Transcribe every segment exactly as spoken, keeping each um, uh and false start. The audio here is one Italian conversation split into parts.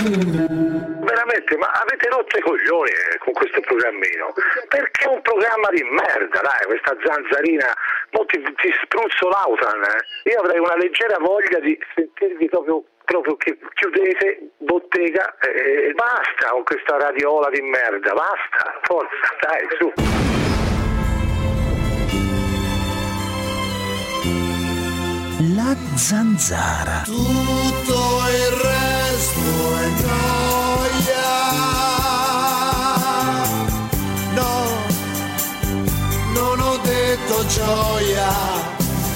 Veramente, ma avete rotto i coglioni eh, con questo programmino, perché è un programma di merda, dai, questa zanzarina, mo ti, ti spruzzo l'autan, eh. Io avrei una leggera voglia di sentirvi proprio, proprio che chiudete bottega e eh, basta con questa radiola di merda, basta, forza, dai, su. La zanzara. Tutto il resto è gioia. No, non ho detto gioia.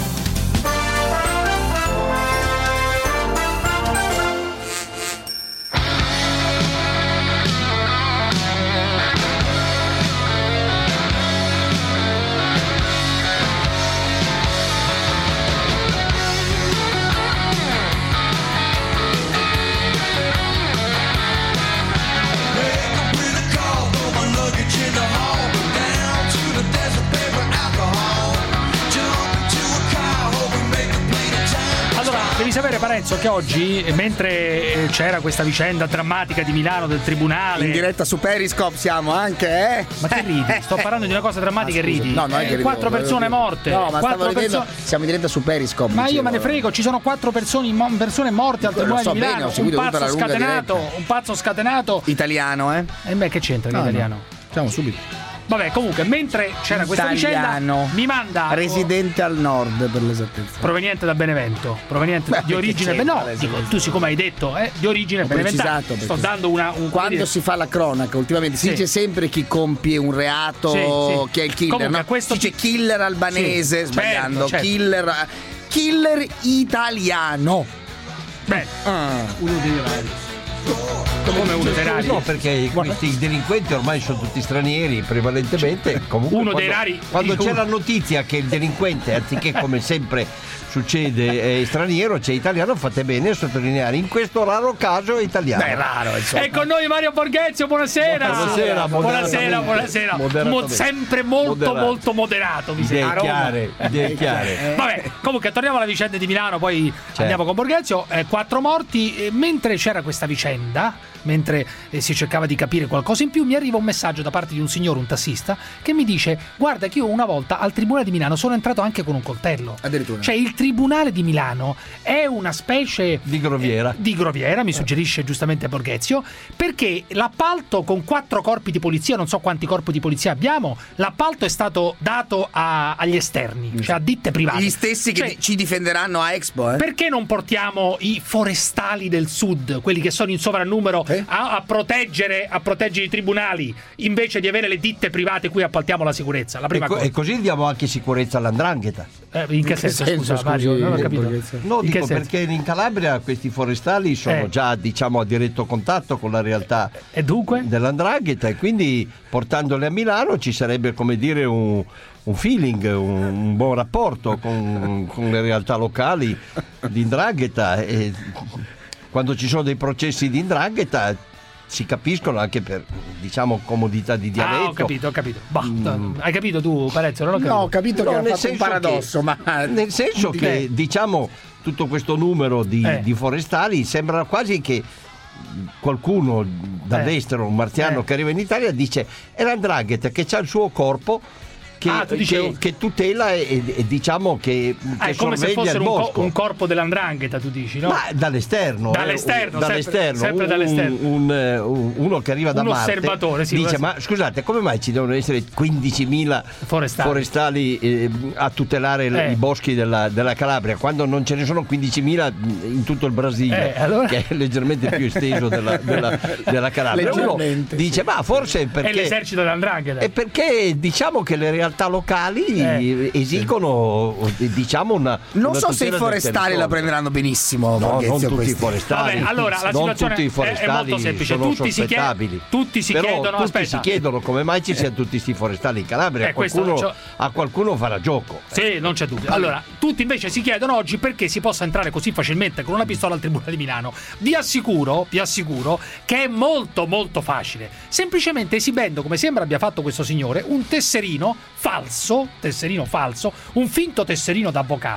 Devi sapere, Parenzo, che oggi, mentre c'era questa vicenda drammatica di Milano del tribunale, in diretta su Periscope siamo anche, eh? Ma che ridi? Sto parlando di una cosa drammatica e ridi. No, non è che rido, quattro persone morte. No, ma stavo ridendo, perso- siamo in diretta su Periscope. Ma dicevo. io me ne frego, ci sono quattro persone, persone morte al tribunale so di Milano. bene, ho un seguito tutta pazzo la lunga scatenato, diretta. un pazzo scatenato. Italiano, eh? E beh, che c'entra No, l'italiano? no. Siamo subito. Vabbè, comunque, mentre c'era questa Italiano. vicenda, mi manda Residente al nord, per l'esattezza. proveniente da Benevento, proveniente Beh, di origine che no, c'entra, dico, esatto. tu siccome hai detto, eh, di origine Ho beneventana. precisato, Sto perché dando una un quando dire- si fa la cronaca ultimamente si Sì. dice sempre chi compie un reato, Sì, sì. chi è il killer, Comunque, no? questo- Si dice killer albanese, Sì, sbagliando, certo, certo. killer killer italiano. Beh, Ah. uno dei rari. Come uno dei rari? No, perché questi delinquenti ormai sono tutti stranieri, prevalentemente. Comunque, Uno quando, dei rari- Quando dico c'è uno. la notizia che il delinquente, anziché come sempre succede, è straniero, c'è italiano, fate bene a sottolineare. In questo raro caso è italiano. Beh, è raro, insomma. E con noi Mario Borghezio, buonasera. Buonasera, buonasera, moderatamente. buonasera. Moderatamente. Mo- sempre molto, Moderato. molto moderato. Mi Idee sembra. chiare, idee chiare. Vabbè, comunque torniamo alla vicenda di Milano, poi Certo. andiamo con Borghezio. Eh, quattro morti. Eh, mentre c'era questa vicenda, mentre eh, si cercava di capire qualcosa in più, mi arriva un messaggio da parte di un signore, un tassista, che mi dice: guarda che io una volta al tribunale di Milano sono entrato anche con un coltello. Addirittura. Cioè il tribunale di Milano è una specie Di groviera. eh, di groviera, mi suggerisce giustamente Borghezio, perché l'appalto con quattro corpi di polizia, non so quanti corpi di polizia abbiamo, l'appalto è stato dato a- agli esterni, cioè a ditte private. Gli stessi che Cioè, di- ci difenderanno a Expo, eh? perché non portiamo i forestali del sud, quelli che sono in sovrannumero, Eh? a, a proteggere a proteggere i tribunali, invece di avere le ditte private cui appaltiamo la sicurezza? La prima E, co- cosa. e così diamo anche sicurezza all'andrangheta. Eh, in che senso, senso, scusa, Mario? scusi, Non ho capito. Borghezio? No, In dico che senso? perché in Calabria questi forestali sono Eh. già, diciamo, a diretto contatto con la realtà E dunque? dell'andrangheta, e quindi portandole a Milano ci sarebbe, come dire, un, un feeling, un, un buon rapporto con, con le realtà locali di 'ndrangheta, e quando ci sono dei processi di 'ndrangheta si capiscono anche per, diciamo, comodità di dialetto. Ah, ho capito, ho capito. Bah, Mm. Hai capito tu, Parezzo? Non ho capito. No, ho capito No, che ha nel fatto un senso paradosso, che- ma nel senso che, Eh. diciamo, tutto questo numero di, Eh. di forestali sembra quasi che qualcuno dall'estero, un marziano Eh. che arriva in Italia, dice è l'andrangheta che c'ha il suo corpo che, Ah, tu dicevi- che, che tutela e, e- e diciamo che, Ah, che è come se sorveglia fosse il un, co- bosco. un corpo dell'andrangheta, tu dici, no? Ma dall'esterno, Dall'esterno, eh, sempre- dall'esterno, sempre un- dall'esterno. un- un- un- uno che arriva da Un Marte osservatore, sì, dice: un- ma scusate, come mai ci devono essere quindicimila Forestali. forestali eh, a tutelare le- Eh. i boschi della, della Calabria, quando non ce ne sono quindicimila in tutto il Brasile, Eh, allora? che è leggermente più esteso della, della- della Calabria? Uno Leggermente, dice: sì. ma forse è È perché l'esercito dell'andrangheta. è perché diciamo che le realtà locali Eh. esigono, diciamo, una non una so se i tutela del forestali la territorio. prenderanno benissimo. No, non Borghezio, tutti i questi. forestali. Vabbè, allora, la non situazione tutti i è- è forestali molto semplice. sono Tutti si chie- sospettabili. tutti si Però chiedono- tutti aspetta. si chiedono come mai ci siano tutti questi forestali in Calabria. Eh, questo- qualcuno, cioè- a qualcuno farà gioco. Sì, non c'è dubbio. Allora, tutti invece si chiedono oggi perché si possa entrare così facilmente con una pistola al Tribunale di Milano. Vi assicuro, vi assicuro che è molto molto facile. Semplicemente esibendo, come sembra abbia fatto questo signore, un tesserino falso, tesserino falso, un finto tesserino d'avvocato,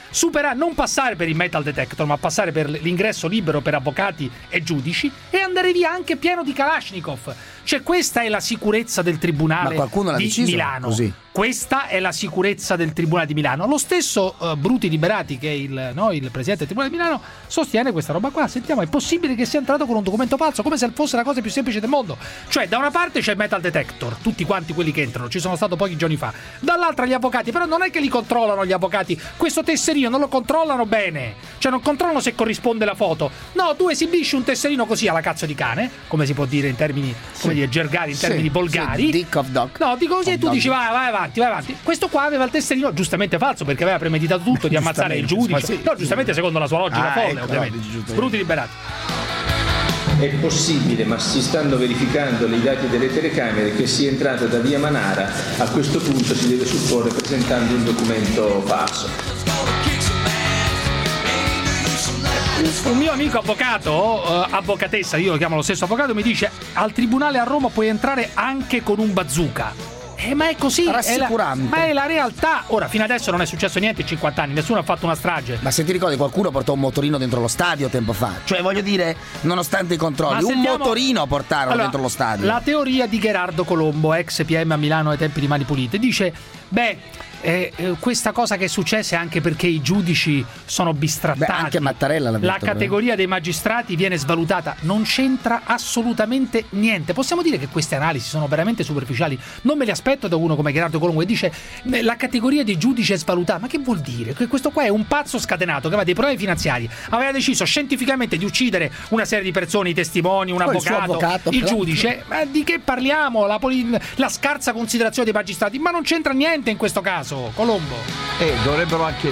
supera, non passare per il metal detector, ma passare per l'ingresso libero per avvocati e giudici e andare via anche pieno di Kalashnikov. Cioè questa è la sicurezza del Tribunale l'ha di deciso Milano. Così. Questa è la sicurezza del Tribunale di Milano. Lo stesso uh, Bruti Liberati, che è il, no, il presidente del Tribunale di Milano, sostiene questa roba qua. Sentiamo, è possibile che sia entrato con un documento falso, come se fosse la cosa più semplice del mondo. Cioè, da una parte c'è il metal detector, tutti quanti quelli che entrano, ci sono stato pochi giorni fa. Dall'altra gli avvocati, però non è che li controllano gli avvocati. Questo tesserino non lo controllano bene. Cioè, non controllano se corrisponde la foto. No, tu esibisci un tesserino così alla cazzo di cane, come si può dire in termini, come dire, gergali, in Sì, termini volgari. sì, dick of dog. No, dico così Of e tu dog. dici vai, vai avanti, vai avanti. Questo qua aveva il tesserino giustamente falso perché aveva premeditato tutto di ammazzare il giudice. Ma sì. No, giustamente secondo la sua logica Ah, folle, ecco, ovviamente. no, giusto. Bruti Liberati. È possibile, ma si stanno verificando i dati delle telecamere, che sia entrato da via Manara. A questo punto si deve supporre presentando un documento falso. Un mio amico avvocato, uh, avvocatessa, io lo chiamo lo stesso avvocato, mi dice al tribunale a Roma puoi entrare anche con un bazooka. Eh, ma è così, è la, Rassicurante. ma è la realtà. Ora, fino adesso non è successo niente in cinquanta anni, nessuno ha fatto una strage. Ma se ti ricordi, qualcuno portò un motorino dentro lo stadio tempo fa. Cioè, voglio dire, nonostante i controlli, Ma un sentiamo- motorino portarono Allora, dentro lo stadio. La teoria di Gherardo Colombo, ex P M a Milano ai tempi di Mani Pulite, dice: beh, eh, eh, questa cosa che è successa è anche perché i giudici sono bistrattati. Beh, anche Mattarella l'ha detto, La categoria dei magistrati viene svalutata. Non c'entra assolutamente niente. Possiamo dire che queste analisi sono veramente superficiali. Non me le aspetto da uno come Gherardo Colombo che dice eh, la categoria dei giudici è svalutata. Ma che vuol dire? Che questo qua è un pazzo scatenato che aveva dei problemi finanziari, aveva deciso scientificamente di uccidere una serie di persone, i testimoni, un Poi il suo avvocato, avvocato, il però. giudice. Ma di che parliamo? La, poli- la scarsa considerazione dei magistrati. Ma non c'entra niente in questo caso, Colombo. E dovrebbero anche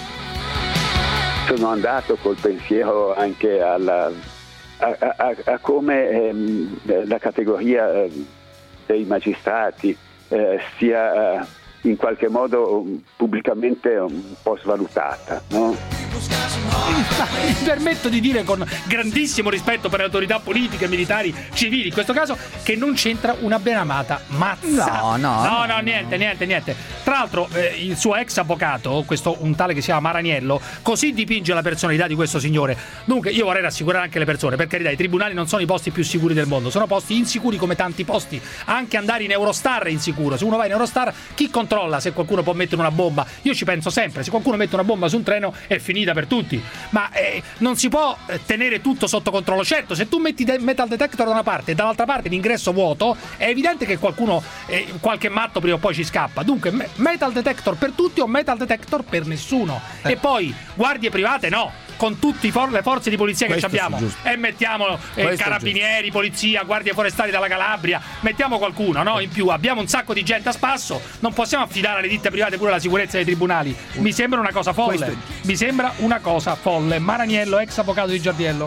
Sono andato col pensiero anche alla, a, a, a come ehm, la categoria ehm, dei magistrati eh, sia eh, in qualche modo um, pubblicamente un po' svalutata, no? Mi permetto di dire con grandissimo rispetto per le autorità politiche, militari, civili, in questo caso, che non c'entra una ben amata mazza. No, no, no, no, no, niente, niente, niente. Tra l'altro, eh, il suo ex avvocato, questo un tale che si chiama Maraniello, così dipinge la personalità di questo signore. Dunque, io vorrei rassicurare anche le persone, per carità, i tribunali non sono i posti più sicuri del mondo, sono posti insicuri come tanti posti. Anche andare in Eurostar è insicuro. Se uno va in Eurostar, chi controlla se qualcuno può mettere una bomba? Io ci penso sempre, se qualcuno mette una bomba su un treno è finita per tutti. Ma eh, non si può eh, tenere tutto sotto controllo. Certo, se tu metti de- metal detector da una parte e dall'altra parte l'ingresso vuoto, è evidente che qualcuno, eh, qualche matto prima o poi ci scappa. Dunque, me- metal detector per tutti o metal detector per nessuno. Eh. E poi guardie private no, con tutte for- le forze di polizia che Questo ci abbiamo. sì, giusto. E mettiamo eh, Questo è carabinieri, polizia, guardie forestali dalla Calabria, mettiamo qualcuno, no? In più abbiamo un sacco di gente a spasso, non possiamo affidare alle ditte private pure la sicurezza dei tribunali. Mi sembra una cosa folle. Questo Mi sembra una cosa folle. Maraniello, ex avvocato di Giardiello.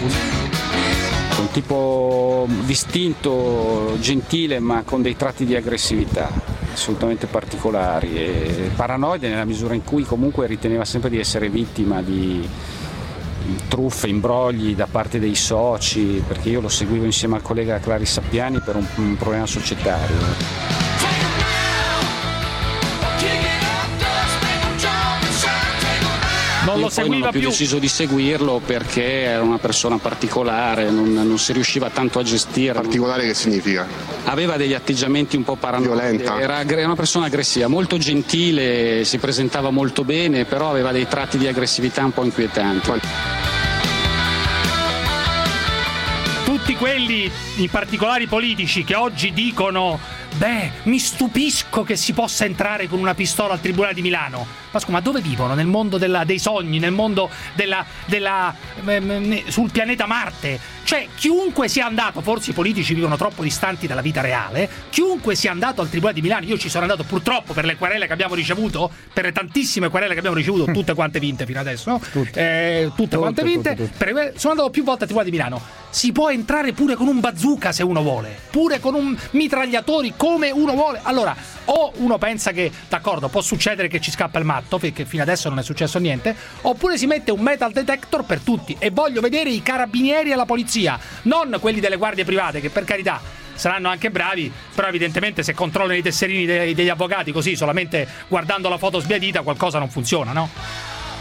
Un tipo distinto, gentile, ma con dei tratti di aggressività assolutamente particolari e paranoide, nella misura in cui comunque riteneva sempre di essere vittima di truffe, imbrogli da parte dei soci, perché io lo seguivo insieme al collega Clarissa Sappiani per un, un problema societario. Non lo Io poi non seguiva ho più più. deciso di seguirlo perché era una persona particolare, non, non si riusciva tanto a gestire. Particolare che significa? Aveva degli atteggiamenti un po' paranoidi, Violenta. era aggre- una persona aggressiva, molto gentile, si presentava molto bene, però aveva dei tratti di aggressività un po' inquietanti. Tutti quelli, in particolare i politici, che oggi dicono: beh, mi stupisco che si possa entrare con una pistola al Tribunale di Milano. Ma scusa, ma dove vivono? Nel mondo della, dei sogni, nel mondo della, della eh, sul pianeta Marte? Cioè, chiunque sia andato, forse i politici vivono troppo distanti dalla vita reale, chiunque sia andato al Tribunale di Milano, io ci sono andato purtroppo per le querele che abbiamo ricevuto, per le tantissime querele che abbiamo ricevuto, tutte quante vinte fino adesso, no? Tutte. Eh, tutte, Tutte, quante vinte, tutte, tutte. per- sono andato più volte al Tribunale di Milano. Si può entrare pure con un bazooka se uno vuole, pure con un mitragliatori come uno vuole. Allora, o uno pensa che, d'accordo, può succedere che ci scappa il matto, perché fino adesso non è successo niente, oppure si mette un metal detector per tutti. E voglio vedere i carabinieri e la polizia, non quelli delle guardie private, che per carità saranno anche bravi, però evidentemente se controllano i tesserini dei- degli avvocati così, solamente guardando la foto sbiadita, qualcosa non funziona, no?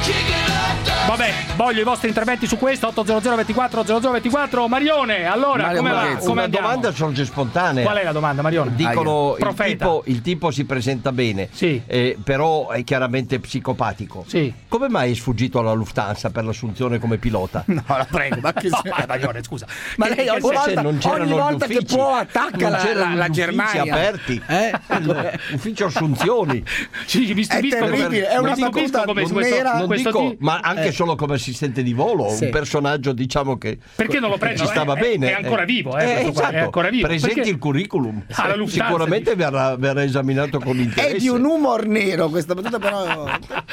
Vabbè, voglio i vostri interventi su questo. otto zero zero ventiquattro zero zero ventiquattro. Marione, allora Mario come va? Borghezzi. Come Una andiamo? domanda sorge spontanea. Qual è la domanda, Marione? Dicono il Profeta. tipo, il tipo si presenta bene, Sì. eh, però è chiaramente psicopatico. Sì. Come mai è sfuggito alla Lufthansa per l'assunzione come pilota? No, la prego, ma che No, vai, Marione, scusa. Ma Che- lei che ogni senso- volta, non c'erano ogni gli volta che uffici, può attacca non la, c'erano la, la gli uffici Germania aperti. Eh? Ufficio assunzioni. Sì, mi È stupisco come, terribile, è mi una stupisco facoltà come nera. questo, Non questo dico, ti- ma anche Eh. solo come assistente di volo, Sì. un personaggio diciamo che Perché non lo che prendono? ci stava È- bene. è ancora vivo, eh, Eh, questo qua, esatto. è ancora vivo. Presenti Perché- il curriculum. Ah, la Lufthansa, Sicuramente dici. verrà, verrà esaminato con interesse. È di un humor nero questa battuta, però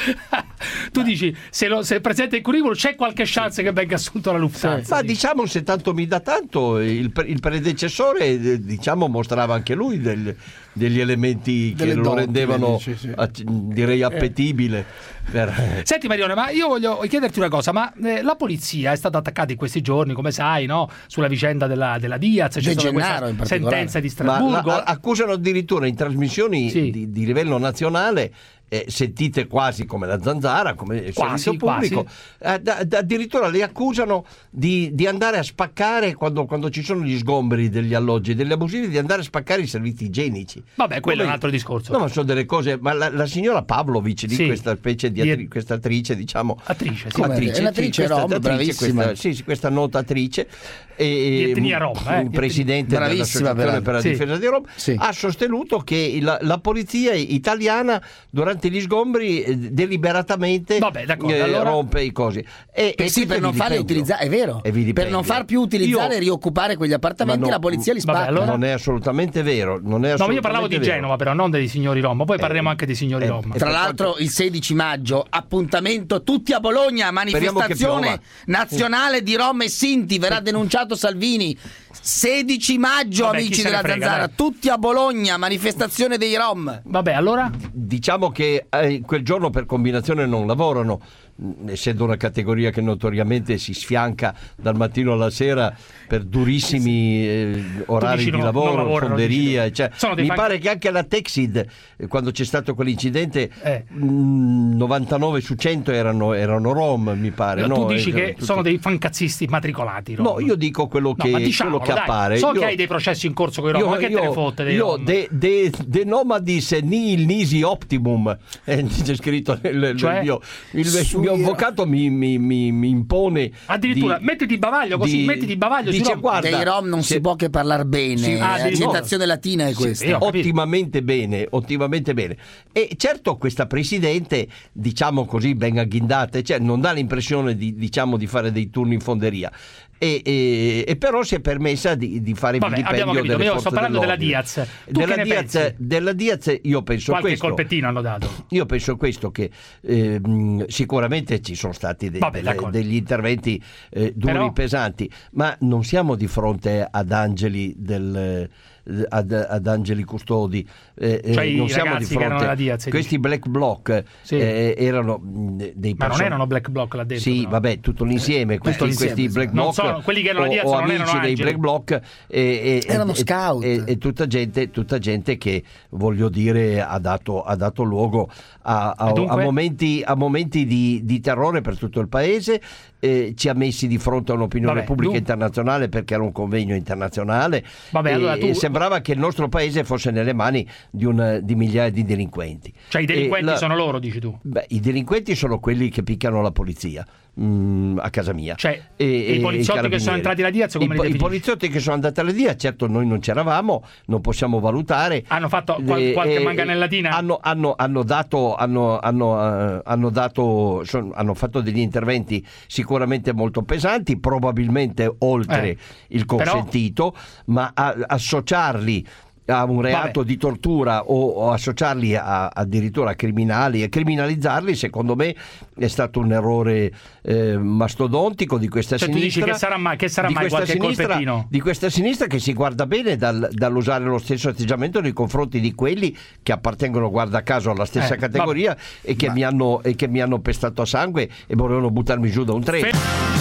Tu dici, se, lo, se è presente il curriculum c'è qualche chance che venga assunto alla Lufthansa. Ma dici. diciamo se tanto mi dà tanto, il, pre- il predecessore eh, diciamo mostrava anche lui del- degli elementi che Delle lo doti, rendevano dici, sì. att- direi appetibile. Per- Senti Marione, ma io voglio chiederti una cosa, ma eh, la polizia è stata attaccata in questi giorni, come sai, no? Sulla vicenda della, della Diaz, c'è De stata Gennaro in questa particolare. sentenza di Ma Strasburgo. la- accusano addirittura in trasmissioni Sì. di, di livello nazionale, eh, sentite quasi come la Zanzara, come il Quasi, servizio pubblico, eh, da- da- addirittura le accusano di, di andare a spaccare quando, quando ci sono gli sgomberi degli alloggi, degli abusivi, di andare a spaccare i servizi igienici. Vabbè, quello è un Come- altro discorso. No, ma sono delle cose. Ma la, la signora Pavlovic di Sì. questa specie di Di- attri- questa attrice, diciamo. Attrice, sì. Come? È un'attrice questa rom, bravissima. Questa, sì, sì, questa nota attrice. E, Di etnia rom, eh, un di presidente Bravissima, dell'Associazione per la Sì. difesa di Roma Sì. ha sostenuto che la, la polizia italiana durante gli sgombri eh, deliberatamente Vabbè, d'accordo, eh, allora- rompe i cosi. E, Eh e sì, questo per è non farli vilipendio. utilizzare, è vero, È per vilipendio. non far più utilizzare Io- e rioccupare quegli appartamenti, Ma no, la polizia li vabbè, spacca. allora- Non è assolutamente vero. Non è No, ma assolutamente io parlavo di vero. Genova, però non dei signori Rom. Poi parleremo Eh, anche dei signori eh, Rom. eh, Tra per l'altro il sedici maggio, appuntamento tutti a Bologna, manifestazione piova. nazionale di Rom e Sinti, verrà denunciato Salvini. sedici maggio, Vabbè, chi amici se ne della frega, Zanzara, dai. tutti a Bologna, manifestazione dei Rom. Vabbè, allora? Diciamo che eh, quel giorno per combinazione non lavorano, mh, essendo una categoria che notoriamente si sfianca dal mattino alla sera per durissimi eh, orari dici di no, non lavoro, lavorano, fonderia. dici. Cioè, Sono dei mi fan- pare che anche la Texid, eh, quando c'è stato quell'incidente, Eh. mh, novantanove su cento erano, erano rom, mi pare. tu no? dici Eh, che tutti- sono dei fancazzisti matricolati. Rom. No, io dico quello No, che, ma diciamolo, quello che dai. appare. So Io- che hai dei processi in corso con i Rom, io, ma che te ne io- fotte dei io Rom? de, de, de nomadis nihil nisi optimum, eh, c'è scritto nel, Cioè? nel mio, il, Su- il mio avvocato mi, mi, mi, mi impone Addirittura, di- mettiti bavaglio così, di- mettiti bavaglio dice, sui Rom. guarda, Dei Rom non se- si può che parlare bene, Sì, ah, la di- citazione latina è Sì, questa. io- ho capito. ottimamente bene, ottimamente bene. E certo questa presidente, diciamo così, ben agghindata, cioè non dà l'impressione di, diciamo, di fare dei turni in fonderia. E, e- e però si è permessa di, di fare Vabbè, abbiamo vilipendio capito, delle io forze sto parlando della dell'ordine. Diaz. Tu Della che ne Diaz, pensi? della Diaz io penso Qualche questo. colpettino hanno dato. Io penso questo, che eh, mh, sicuramente ci sono stati dei- Vabbè, delle- d'accordo. degli interventi eh, duri, Però- pesanti, ma non siamo di fronte ad angeli del ad, ad angeli custodi, eh, Cioè eh, i non siamo ragazzi di che erano fronte nella Diaz, questi black bloc Sì. eh, erano mh, dei Ma non person- erano black bloc là dentro. sì, no? vabbè, tutto l'insieme, questi, l'insieme, questi sì. black Non bloc sono- quelli che erano o, Diaz o non amici erano dei angeli. black bloc e, e- Erano e- scout. e, e tutta gente, tutta gente che, voglio dire, ha dato, ha dato luogo a, a- E dunque? a momenti, a momenti di, di terrore per tutto il paese. Eh, ci ha messi di fronte a un'opinione Vabbè, pubblica dun- internazionale, perché era un convegno internazionale. Vabbè, e, allora tu- e sembrava che il nostro paese fosse nelle mani di, un, di migliaia di delinquenti. Cioè i delinquenti E la- sono loro, dici tu. Beh, i delinquenti sono quelli che picchiano la polizia mm, a casa mia. Cioè, e i poliziotti che sono entrati alla Diaz, come I, li po- i definisci? poliziotti che sono andati alla Diaz, certo noi non c'eravamo, non possiamo valutare. Hanno fatto qual- Eh, qualche eh, manganellatina? Hanno, hanno, hanno dato, hanno, hanno, eh, hanno dato, son- hanno fatto degli interventi sicuramente molto pesanti, probabilmente oltre Eh, il però- consentito, ma a- associarli a un reato Vabbè. di tortura o, o associarli a, addirittura a criminali e criminalizzarli, secondo me è stato un errore eh, mastodontico di questa Cioè tu dici sinistra. che sarà mai, che sarà di mai questa qualche sinistra, colpettino? di questa sinistra che si guarda bene dal- dall'usare lo stesso atteggiamento nei confronti di quelli che appartengono, guarda caso, alla stessa Eh, categoria e che, mi hanno, e che mi hanno pestato a sangue e volevano buttarmi giù da un treno. Fe-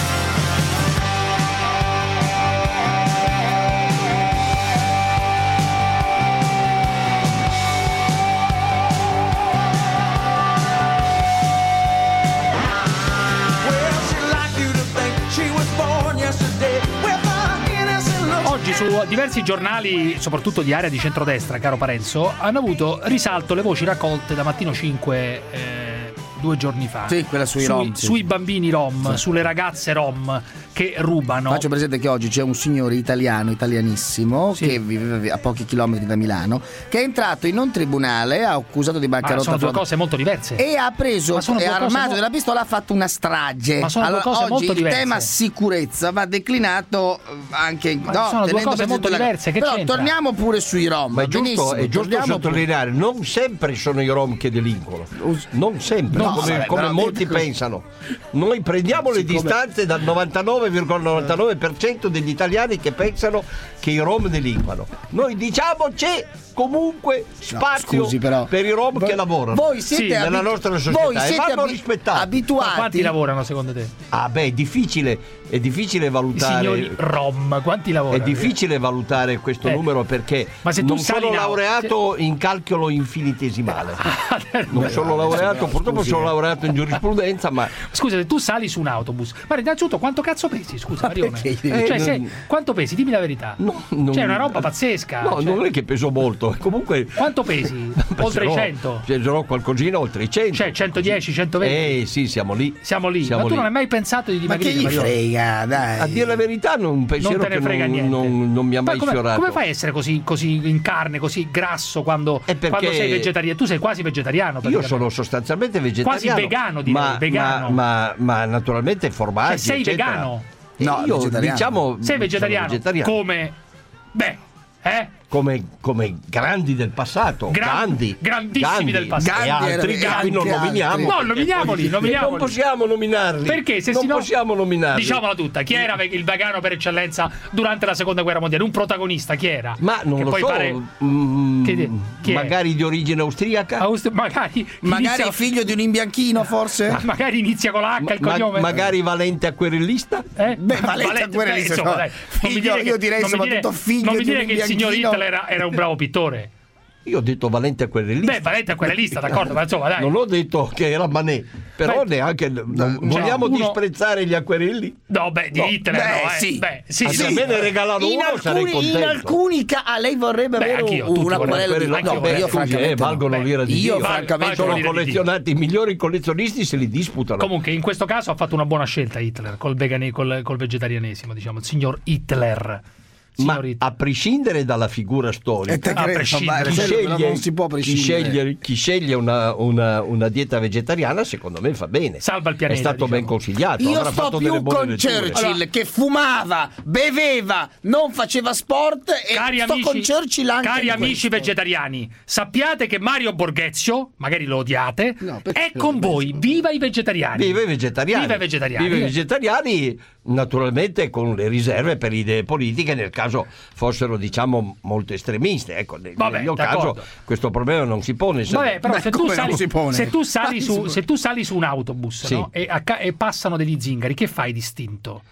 su diversi giornali, soprattutto di area di centrodestra, caro Parenzo, hanno avuto risalto le voci raccolte da Mattino cinque eh, due giorni fa. Sì, quella sui sui, rom. Sì. Sui bambini rom, Sì. sulle ragazze rom che rubano. Faccio presente che oggi c'è un signore italiano, italianissimo, Sì. che vive a pochi chilometri da Milano, che è entrato in un tribunale, ha accusato di Ma bancarotta sono due frode- cose molto diverse. e ha preso, Ma sono è due cose armato mo- della pistola, ha fatto una strage. Ma sono due Allora, cose oggi molto il diverse. tema sicurezza va declinato eh, anche in Ma no, sono due tenendo cose presente molto la- diverse, che Però c'entra? torniamo pure sui rom. Ma è giusto, benissimo, è giusto torniamo pure- sottolineare, non sempre sono i rom che delinquono, non sempre, No, come, vabbè, come però molti detto così. pensano. Noi prendiamo le distanze dal novantanove virgola novantanove per cento degli italiani che pensano che i rom delinquano. Noi diciamo c'è comunque spazio scusi, però. per i rom Voi- che lavorano voi siete Sì, abi- nella nostra società voi e siete vanno abi- rispettati. Ma abituati. quanti lavorano secondo te? Ah beh, è difficile, è difficile I valutare. signori rom, quanti lavorano? È difficile valutare questo Eh. numero perché Ma se tu non sali sono in auto- laureato in calcolo infinitesimale. Non Beh, sono laureato, purtroppo scusi, sono eh. laureato in giurisprudenza, ma Scusa, se tu sali su un autobus, guarda, innanzitutto quanto cazzo pesi? Scusa, Marione. perché? Cioè, Eh, se- non- quanto pesi? Dimmi la verità. no, non- Cioè, è una roba pazzesca. No, cioè. non è che peso molto. Comunque Quanto pesi? Oltre i peserò- cento? peserò qualcosina oltre i cento. Cioè, centodieci, centoventi? Eh sì, siamo lì. Siamo lì. Siamo Ma tu lì. non hai mai pensato di Ma che dimagrire, gli Marione? frega, dai. A dire la verità, non un pensiero Non te ne che frega non, niente. non- non mi ha Ma mai come, sfiorato. come fai a essere così, così in carne, così grasso quando, È perché- quando sei vegetariano? Tu sei quasi vegetariano. Io praticamente. sono sostanzialmente vegetariano. Quasi vegano, direi, ma, vegano. Ma, ma, ma naturalmente formaggi. Cioè, sei eccetera. vegano? Eh, No, io vegetariano. diciamo Sei sono vegetariano? vegetariano. Come? Beh, eh? Come, come grandi del passato, Gran- Gandhi, grandissimi Gandhi del passato. e Gandhi altri era- che qui non anche nominiamo. altri. No, perché nominiamoli, poi- nominiamoli. Non possiamo nominarli. Perché se non si no- possiamo nominarli. Diciamola tutta, chi era il vegano per eccellenza durante la seconda guerra mondiale? Un protagonista, chi era? Ma non Che lo poi so, pare- mm, Chi- chi è? magari di origine austriaca. Aust- magari Magari inizia, figlio di un imbianchino, forse? magari inizia con la H Ma- il cognome. magari valente acquerellista. Eh? Beh, Valente Acquerellista, insomma, no. dai, non mi Figlio- dire che- io direi non mi dire- soprattutto figlio non mi di dire un che il signor bianchino. Hitler era, era un bravo pittore. Io ho detto valente acquerellista. Beh, Valente Acquerellista, d'accordo, ma insomma, dai. Non ho detto che era Manet, però Beh, neanche non- vogliamo uno- disprezzare gli acquerelli? No, beh, di No. Hitler Beh, no, eh. sì. Beh, sì, Ah, sì. se a me ne regalano in uno sarei alcuni, in contento. alcuni ca- ah, lei vorrebbe Beh, avere anch'io, un- tutti una vorrebbero. querela di Anch'io no, vorrei. io Scusi, francamente eh, valgono no. l'ira di Io Dio. francamente sono valgono l'ira di collezionati, i migliori collezionisti se li disputano. Comunque, in questo caso ha fatto una buona scelta Hitler col, vegani- col, col vegetarianesimo, diciamo, il signor Hitler. Ma Signor Hitler. a prescindere dalla figura E storica, te a credo, prescindere. ma chi quello sceglie, non si può chi prescindere. sceglie, chi sceglie una, una- una dieta vegetariana, secondo me fa bene. Salva il pianeta, È stato diciamo. ben consigliato. Io avrà sto fatto delle più buone con letture. Churchill Allora- che fumava, beveva, non faceva sport e Cari sto amici, con Churchill anche cari in amici questo. vegetariani, sappiate che Mario Borghezio, magari lo odiate, No, perché è con lo voi. Viva i vegetariani! Vive i vegetariani. Viva i vegetariani. Vive i vegetariani, naturalmente con le riserve per idee politiche, nel caso fossero, diciamo, molto estremiste. Ecco, nel Vabbè, nel mio d'accordo. caso questo problema non si pone. se- Vabbè, però Beh, se tu, come sali, non si pone? se tu sali Ma su, si può- se tu sali su un autobus, Sì. no? e, acca- e passano degli zingari, che fai distinto?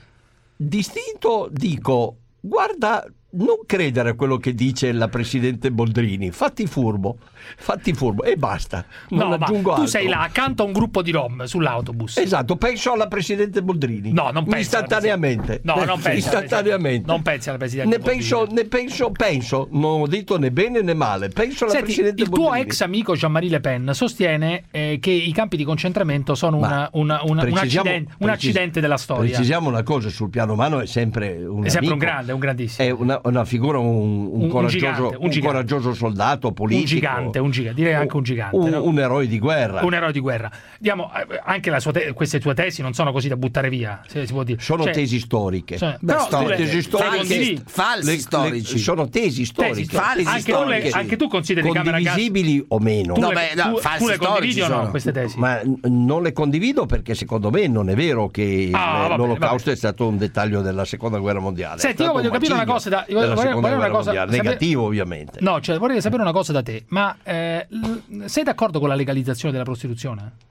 Distinto dico, guarda, non credere a quello che dice la presidente Boldrini, fatti furbo, fatti furbo e basta. Non No, ma aggiungo tu altro. sei là accanto a un gruppo di rom sull'autobus. Esatto, penso alla presidente Boldrini. No, non penso alla Istantaneamente. No, non penso. Istantaneamente. Non pensi alla presidente Ne penso, Boldrini. ne penso, penso, non ho detto né bene né male. Penso alla Senti, presidente il tuo Boldrini. ex amico Jean-Marie Le Pen sostiene eh, che i campi di concentramento sono una- Ma una- una- un, precisiamo- accidente, un precis- accidente della storia. Precisiamo una cosa, sul piano umano è sempre un È sempre un amico. grande, un grandissimo. È una, una figura, un, un, Un- un coraggioso, gigante, un un gigante. coraggioso soldato politico. Un gigante, un gigante, direi anche un gigante. Un, no? un eroe di guerra. Un eroe di guerra. Diamo, eh, anche la sua te- queste tue tesi non sono così da buttare via, se si può dire. Sono Cioè, tesi storiche. cioè, Beh, però storiche. tu le- Tesi le storiche. condividi? Falsi Le- le- storici. sono tesi storiche. Tesi storiche. Tesi Anche tu le- storiche. anche tu consideri Camera Gas- condivisibili o meno. Tu No, le- beh, no, tu- falsi tu le condividi storici o no sono. queste tesi? Ma n- non le condivido perché secondo me non è vero che Ah, eh, vabbè, l'Olocausto vabbè. è stato un dettaglio della seconda guerra mondiale. Senti, È io stato voglio un capire una macigno cosa da- io della vorrei- seconda vorrei una guerra cosa- mondiale. sapere- Negativo ovviamente. No, cioè vorrei sapere una cosa da te, ma eh, l- sei d'accordo con la legalizzazione della prostituzione?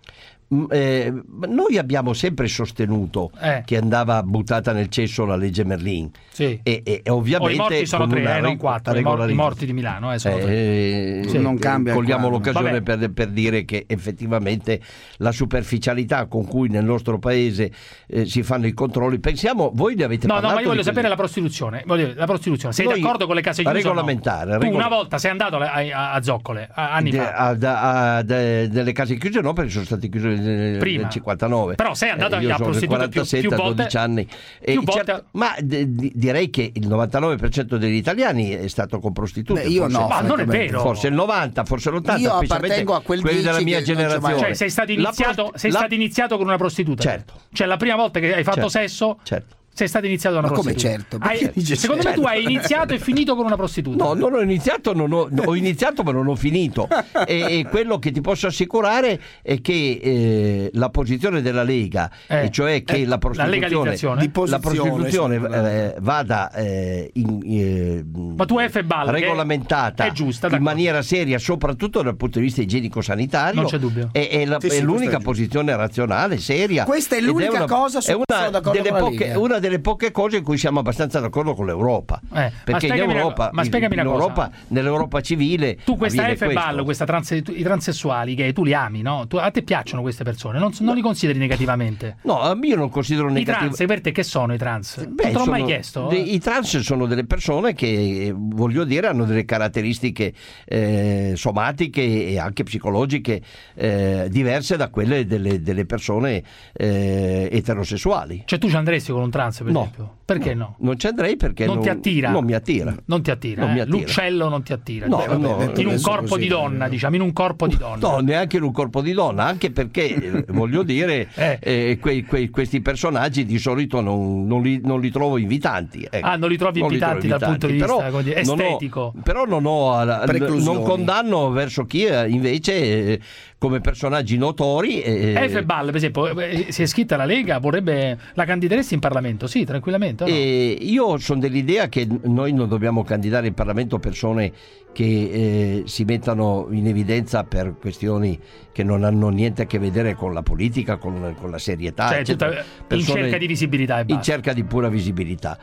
Eh, noi abbiamo sempre sostenuto Eh. che andava buttata nel cesso la legge Merlin. Sì. E, e, e ovviamente Oh, i morti sono con tre, una eh, non reg- quattro. I, mor- i regolarizzazione. morti di Milano eh, sono tre. Eh, Sì. Non cambia il cogliamo quadro. l'occasione Vabbè. per, per dire che effettivamente la superficialità con cui nel nostro paese eh, si fanno i controlli, pensiamo, voi ne avete No, no, parlato ma io voglio di sapere quelli- la prostituzione. Voglio dire, la prostituzione. Sei Noi- d'accordo con le case chiuse? o no? regolamentare, Tu regola- una volta sei andato a, a- a Zoccole a- anni De- fa. a- da- a- de- delle case chiuse no, perché sono state chiuse nel, Prima. nel cinquantanove. Però sei andato Eh, io a sono del prostituta più- quarantasette più a volte- dodici anni. E più volte- certo- ma de- di- direi che il novantanove per cento degli italiani è stato con prostitute. Beh, io forse, no, Ma non è francamente. vero. forse il novanta, forse l'ottanta, Io specialmente appartengo a quel quelli della dieci mia che non c'è mai- generazione. Cioè, sei stato La iniziato, prost- sei la- stato iniziato con una prostituta? Certo. Cioè, la prima volta che hai fatto Certo. sesso, Certo. sei stato iniziato da una Ma come prostituta. certo? Perché Hai- dice secondo me certo? tu hai iniziato e finito con una prostituta. No, non ho iniziato, non ho, ho iniziato ma non ho finito. E, e quello che ti posso assicurare è che eh, la posizione della Lega, Eh, e cioè che eh, la la prostituzione, legalizzazione. Di la posizione, prostituzione sì, eh, vada eh, in, eh, Ma tu F. Ball, che regolamentata è giusta, in d'accordo. maniera seria, soprattutto dal punto di vista igienico-sanitario. Non c'è dubbio. È, è la- Sì, è sì, l'unica questo è giusto. posizione razionale, seria. Questa è ed l'unica una- cosa su è cui una sono d'accordo delle con la poche, Lega. una delle poche cose in cui siamo abbastanza d'accordo con l'Europa. Eh, ma perché in spiegami una- Europa, ma spiegami una in cosa. Europa, nell'Europa civile Tu questa avviene F. Ball, questo. questa transe- tu- i transessuali gay, tu li ami, no? Tu- a te piacciono queste persone, non, non li consideri negativamente. No, io non considero I negativo. trans, per te che sono i trans? Beh, non te l'ho mai sono chiesto. de- eh. I trans sono delle persone che, eh, voglio dire, hanno delle caratteristiche eh, somatiche e anche psicologiche eh, diverse da quelle delle, delle persone eh, eterosessuali. Cioè tu ci andresti con un trans, per No. esempio? Perché no? Non ci andrei perché Non non, ti attira? Non mi attira. Non ti attira, Non eh? mi attira. L'uccello non ti attira. No, diciamo. no, detto in un adesso corpo così, di donna, eh. diciamo, in un corpo di donna. No, neanche in un corpo di donna, anche perché eh, voglio dire, Eh. eh, quei- quei- questi personaggi di solito non, non li, non li trovo invitanti. ecco. Ah, non li trovi Non li invitanti trovo dal punto di vista, Però come dire, non ho- estetico. però non ho la- Preclusioni. non condanno verso chi eh, invece eh, come personaggi notori eh, F. Ball, per esempio, eh, si è iscritta alla Lega, vorrebbe la candideresti in Parlamento? Sì, tranquillamente. o no? E io sono dell'idea che noi non dobbiamo candidare in Parlamento persone che eh, si mettano in evidenza per questioni che non hanno niente a che vedere con la politica, con, con la serietà, Cioè, eccetera. tutta- in Persone cerca di visibilità e in basta. cerca di pura visibilità.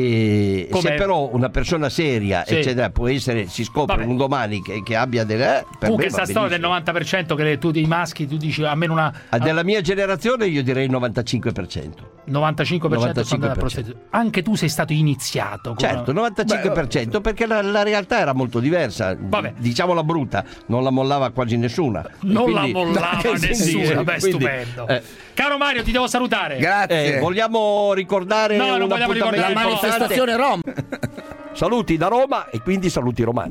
E Come- se però una persona seria, Sì. eccetera, può essere, si scopre Vabbè. un domani che, che abbia delle eh, per Tu me che va sta storia del benissimo. novanta per cento che le- tu dei maschi, tu dici almeno una Ah, della mia generazione io direi il novantacinque per cento. novantacinque per cento sono della novantacinque per cento. prostituzione. Anche tu sei stato iniziato. con Certo, una- novantacinque per cento perché la, la realtà era molto diversa. Vabbè. Diciamola brutta, non la mollava quasi nessuna. Non Quindi- la mollava Sì, sì, nessuno, sì, beh, quindi, stupendo. eh, Caro Mario, ti devo salutare. Grazie. eh, vogliamo ricordare No, non un vogliamo appuntamento ricordare La importante? manifestazione Rom. Saluti da Roma e quindi saluti romani.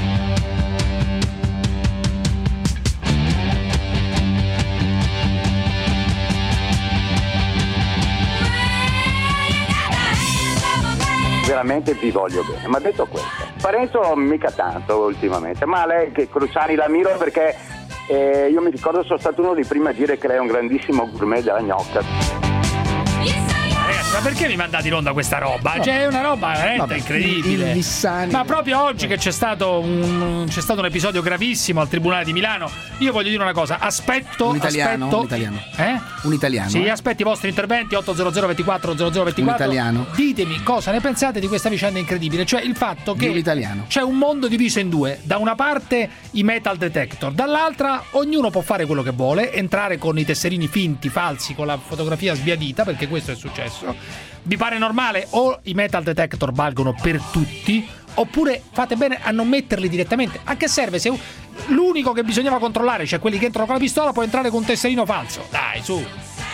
Veramente vi voglio bene, ma detto questo, Parenzo mica tanto ultimamente, ma lei che Cruciani la miro perché eh, io mi ricordo sono stato uno dei primi a dire che lei è un grandissimo gourmet della gnocca. Ragazzi, ma perché mi mandate in onda questa roba? Cioè, è una roba veramente Vabbè, incredibile. il Vissani. Ma proprio oggi che c'è stato un, c'è stato un episodio gravissimo al Tribunale di Milano, io voglio dire una cosa, aspetto Un italiano, aspetto, un italiano. Eh? Un italiano. Sì, eh? aspetti i vostri interventi otto zero zero ventiquattro zero zero ventiquattro. Un italiano. Ditemi cosa ne pensate di questa vicenda incredibile, cioè il fatto Di che un italiano. c'è un mondo diviso in due. Da una parte i metal detector, dall'altra ognuno può fare quello che vuole, entrare con i tesserini finti, falsi, con la fotografia sbiadita, perché questo è successo. Vi pare normale? O i metal detector valgono per tutti, oppure fate bene a non metterli direttamente. A che serve se l'unico che bisognava controllare, cioè quelli che entrano con la pistola, può entrare con un tesserino falso? Dai, su.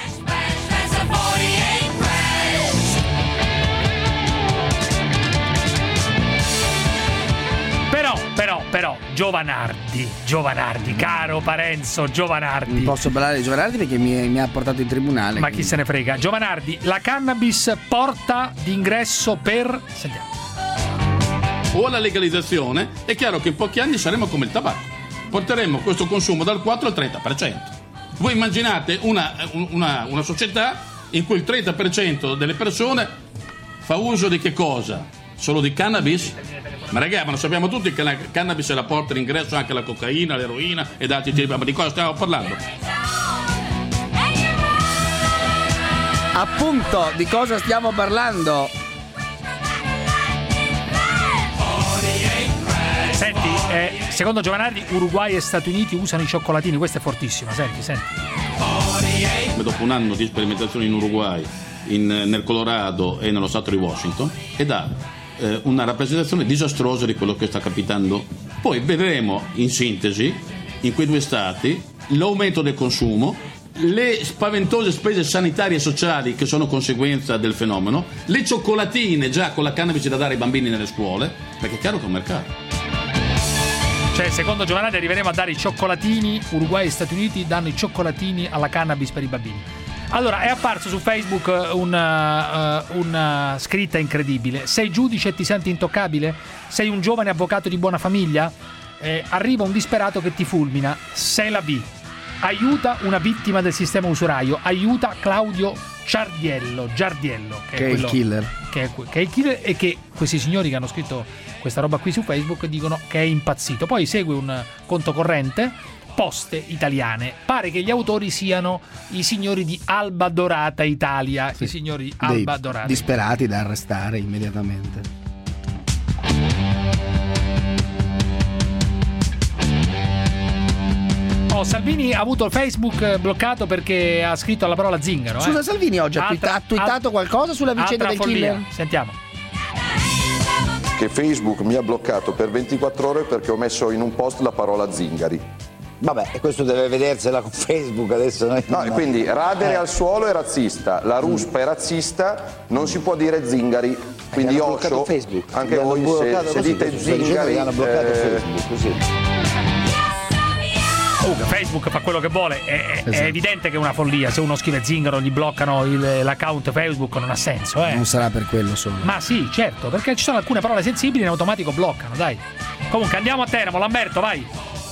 Però, però, però, Giovanardi, Giovanardi, caro Parenzo, Giovanardi. Non posso parlare di Giovanardi perché mi, mi ha portato in tribunale. Ma chi se ne frega? Giovanardi, la cannabis porta d'ingresso per... Sentiamo. O alla legalizzazione, è chiaro che in pochi anni saremo come il tabacco. Porteremo questo consumo dal quattro al trenta per cento. Voi immaginate una, una, una società in cui il trenta per cento delle persone fa uso di che cosa? Solo di cannabis? Ma ragazzi, ma lo sappiamo tutti che la cannabis è la porta d'ingresso anche alla cocaina, all'eroina ed altri tipi, ma di cosa stiamo parlando? Appunto, di cosa stiamo parlando? Senti, eh, secondo Giovanardi Uruguay e Stati Uniti usano i cioccolatini, questo è fortissimo, senti, senti. Dopo un anno di sperimentazione in Uruguay, in, nel Colorado e nello stato di Washington, e dà eh, una rappresentazione disastrosa di quello che sta capitando. Poi vedremo in sintesi in quei due stati l'aumento del consumo, le spaventose spese sanitarie e sociali che sono conseguenza del fenomeno, le cioccolatine già con la cannabis da dare ai bambini nelle scuole, perché è chiaro che è un mercato. Cioè, secondo Giovanardi arriveremo a dare i cioccolatini, Uruguay e Stati Uniti danno i cioccolatini alla cannabis per i bambini. Allora, è apparso su Facebook una, uh, una scritta incredibile. Sei giudice e ti senti intoccabile? Sei un giovane avvocato di buona famiglia? Eh, arriva un disperato che ti fulmina. Sei la B. Aiuta una vittima del sistema usuraio. Aiuta Claudio Giardiello, Giardiello che, che è, è quello, il killer. Che è, che è il killer e che questi signori che hanno scritto questa roba qui su Facebook dicono che è impazzito. Poi segue un conto corrente, Poste Italiane. Pare che gli autori siano i signori di Alba Dorata Italia, sì. I signori Alba Dei Dorata. Disperati da arrestare immediatamente. Oh, Salvini ha avuto il Facebook bloccato perché ha scritto alla parola zingaro. Scusa, eh. Salvini oggi ha, Altra, ha twittato qualcosa sulla vicenda del follia. killer? Sentiamo. Che Facebook mi ha bloccato per ventiquattro ore perché ho messo in un post la parola zingari. Vabbè, e questo deve vedersela con Facebook adesso. Noi no, e quindi radere eh. al suolo è razzista, la ruspa è razzista, non si può dire zingari. Quindi Osho, Facebook. Anche voi se, se dite zingari hanno bloccato eh... Facebook, così. Comunque Facebook fa quello che vuole, è, Esatto. è evidente che è una follia. Se uno scrive zingaro gli bloccano il, l'account Facebook, non ha senso, eh. Non sarà per quello solo. Ma sì, certo, perché ci sono alcune parole sensibili in automatico bloccano, dai. Comunque andiamo a Teramo, Lamberto, vai.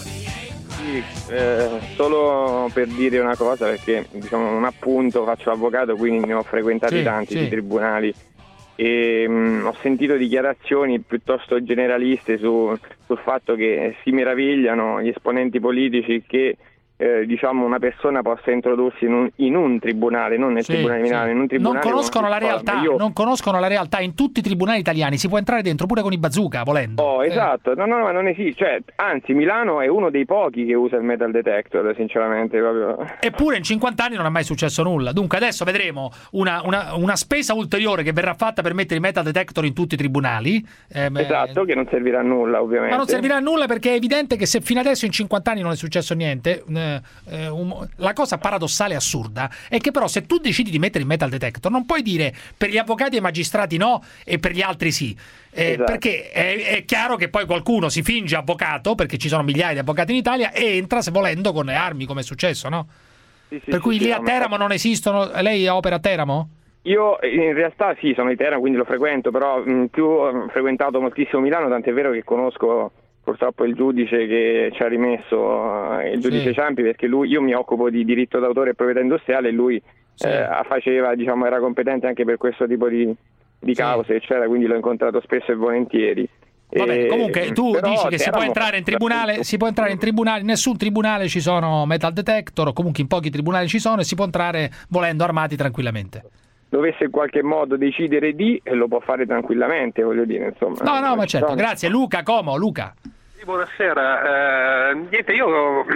Sì, eh, solo per dire una cosa, perché diciamo un appunto, faccio l'avvocato, quindi ne ho frequentati sì, tanti sì. di tribunali e mh, ho sentito dichiarazioni piuttosto generaliste su, sul fatto che si meravigliano gli esponenti politici che eh, diciamo una persona possa introdursi in un, in un tribunale, non nel Sì, tribunale di Milano, sì. in un tribunale. Non conoscono la non si realtà, parla. Io... non conoscono la realtà. In tutti i tribunali italiani si può entrare dentro pure con i bazooka, volendo. Oh, esatto, no, no, no, non esiste, cioè, anzi Milano è uno dei pochi che usa il metal detector, sinceramente, proprio. Eppure in cinquanta anni non è mai successo nulla. Dunque adesso vedremo una, una, una spesa ulteriore che verrà fatta per mettere i metal detector in tutti i tribunali. Eh, Esatto, che non servirà a nulla, ovviamente. Ma non servirà a nulla perché è evidente che se fino adesso in cinquanta anni non è successo niente, eh, eh, un, la cosa paradossale e assurda è che però se tu decidi di mettere il metal detector non puoi dire per gli avvocati e i magistrati no e per gli altri sì. Eh, Esatto. Perché è, è chiaro che poi qualcuno si finge avvocato, perché ci sono migliaia di avvocati in Italia, e entra se volendo con le armi, come è successo, no? Sì, sì, per cui sì, lì sì, a no, Teramo non esistono. Lei opera a Teramo? Io in realtà sì, sono di Teramo, quindi lo frequento, però mh, più ho frequentato moltissimo Milano, tant'è vero che conosco purtroppo il giudice che ci ha rimesso, eh, il giudice Sì. Ciampi, perché lui, io mi occupo di diritto d'autore e proprietà industriale e lui Sì. eh, faceva, diciamo, era competente anche per questo tipo di, di cause, eccetera, quindi l'ho incontrato spesso e volentieri. Va bene, E- comunque tu però dici che si può Teramo- entrare in tribunale, si può entrare in tribunale, in nessun tribunale ci sono metal detector, o comunque in pochi tribunali ci sono, e si può entrare volendo armati tranquillamente. Dovesse in qualche modo decidere di, e lo può fare tranquillamente, voglio dire, insomma. No, no, ma certo, Sono- grazie. Luca, Como, Luca. Buonasera, eh, niente, io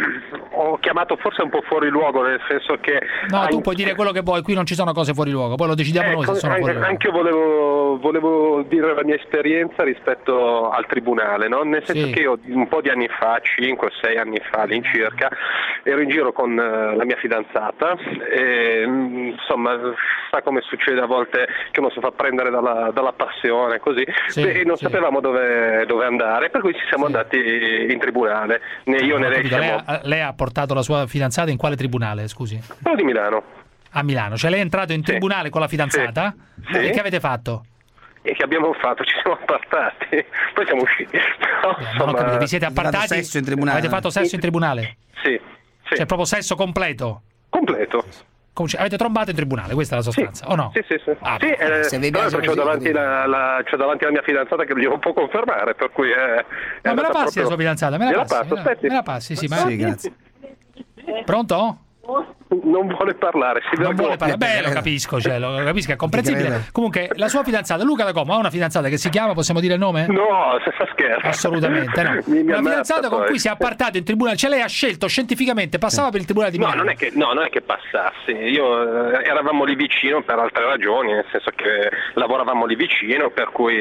ho chiamato forse un po' fuori luogo, nel senso che... No, tu anche- puoi dire quello che vuoi, qui non ci sono cose fuori luogo, poi lo decidiamo noi Ecco, se sono anche, fuori luogo. anche io volevo, volevo dire la mia esperienza rispetto al tribunale, no? Nel senso Sì. che io un po' di anni fa, cinque sei anni fa all'incirca, ero in giro con eh, la mia fidanzata e mh, insomma sa come succede a volte che uno si fa prendere dalla, dalla passione così, Sì, e non sì. sapevamo dove, dove andare, per cui ci siamo andati in tribunale, né io Non né ho lei capito, lei, siamo... ha, lei ha portato la sua fidanzata in quale tribunale, scusi? Quello di Milano. A Milano, cioè lei è entrato in Sì. tribunale con la fidanzata? Sì. E che avete fatto? E che abbiamo fatto? Ci siamo appartati, poi siamo usciti. No, Non ho insomma, capito, vi siete Avete fatto appartati? sesso in tribunale? Avete fatto sesso in tribunale? Sì, sì. Cioè proprio sesso completo? Completo. Come- cioè, avete trombato in tribunale, questa è la sostanza, o no? Sì, sì, sì. Ah, Sì, eh, se vi tra piace l'altro c'ho così, davanti così. la, la, c'ho davanti la mia fidanzata che glielo può confermare, per cui è, è Ma me la andata passi proprio... la sua fidanzata? Me la Gliela passi? passo, me la- aspetti. me la passi, sì, ma... Sì, grazie. Pronto? Non vuole parlare, si non vuole vergogna. parlare. Beh, lo capisco, cioè, lo capisco, è comprensibile. Comunque, la sua fidanzata, Luca da Como, ha una fidanzata che si chiama, possiamo dire il nome? No, se fa scherzo. Assolutamente no. Mi- mi Una ammazza fidanzata con poi. cui si è appartato in tribunale, cioè lei ha scelto scientificamente, passava per il tribunale di No, Milano. non è che, no, non è che passassi, io eh, eravamo lì vicino per altre ragioni, nel senso che lavoravamo lì vicino, per cui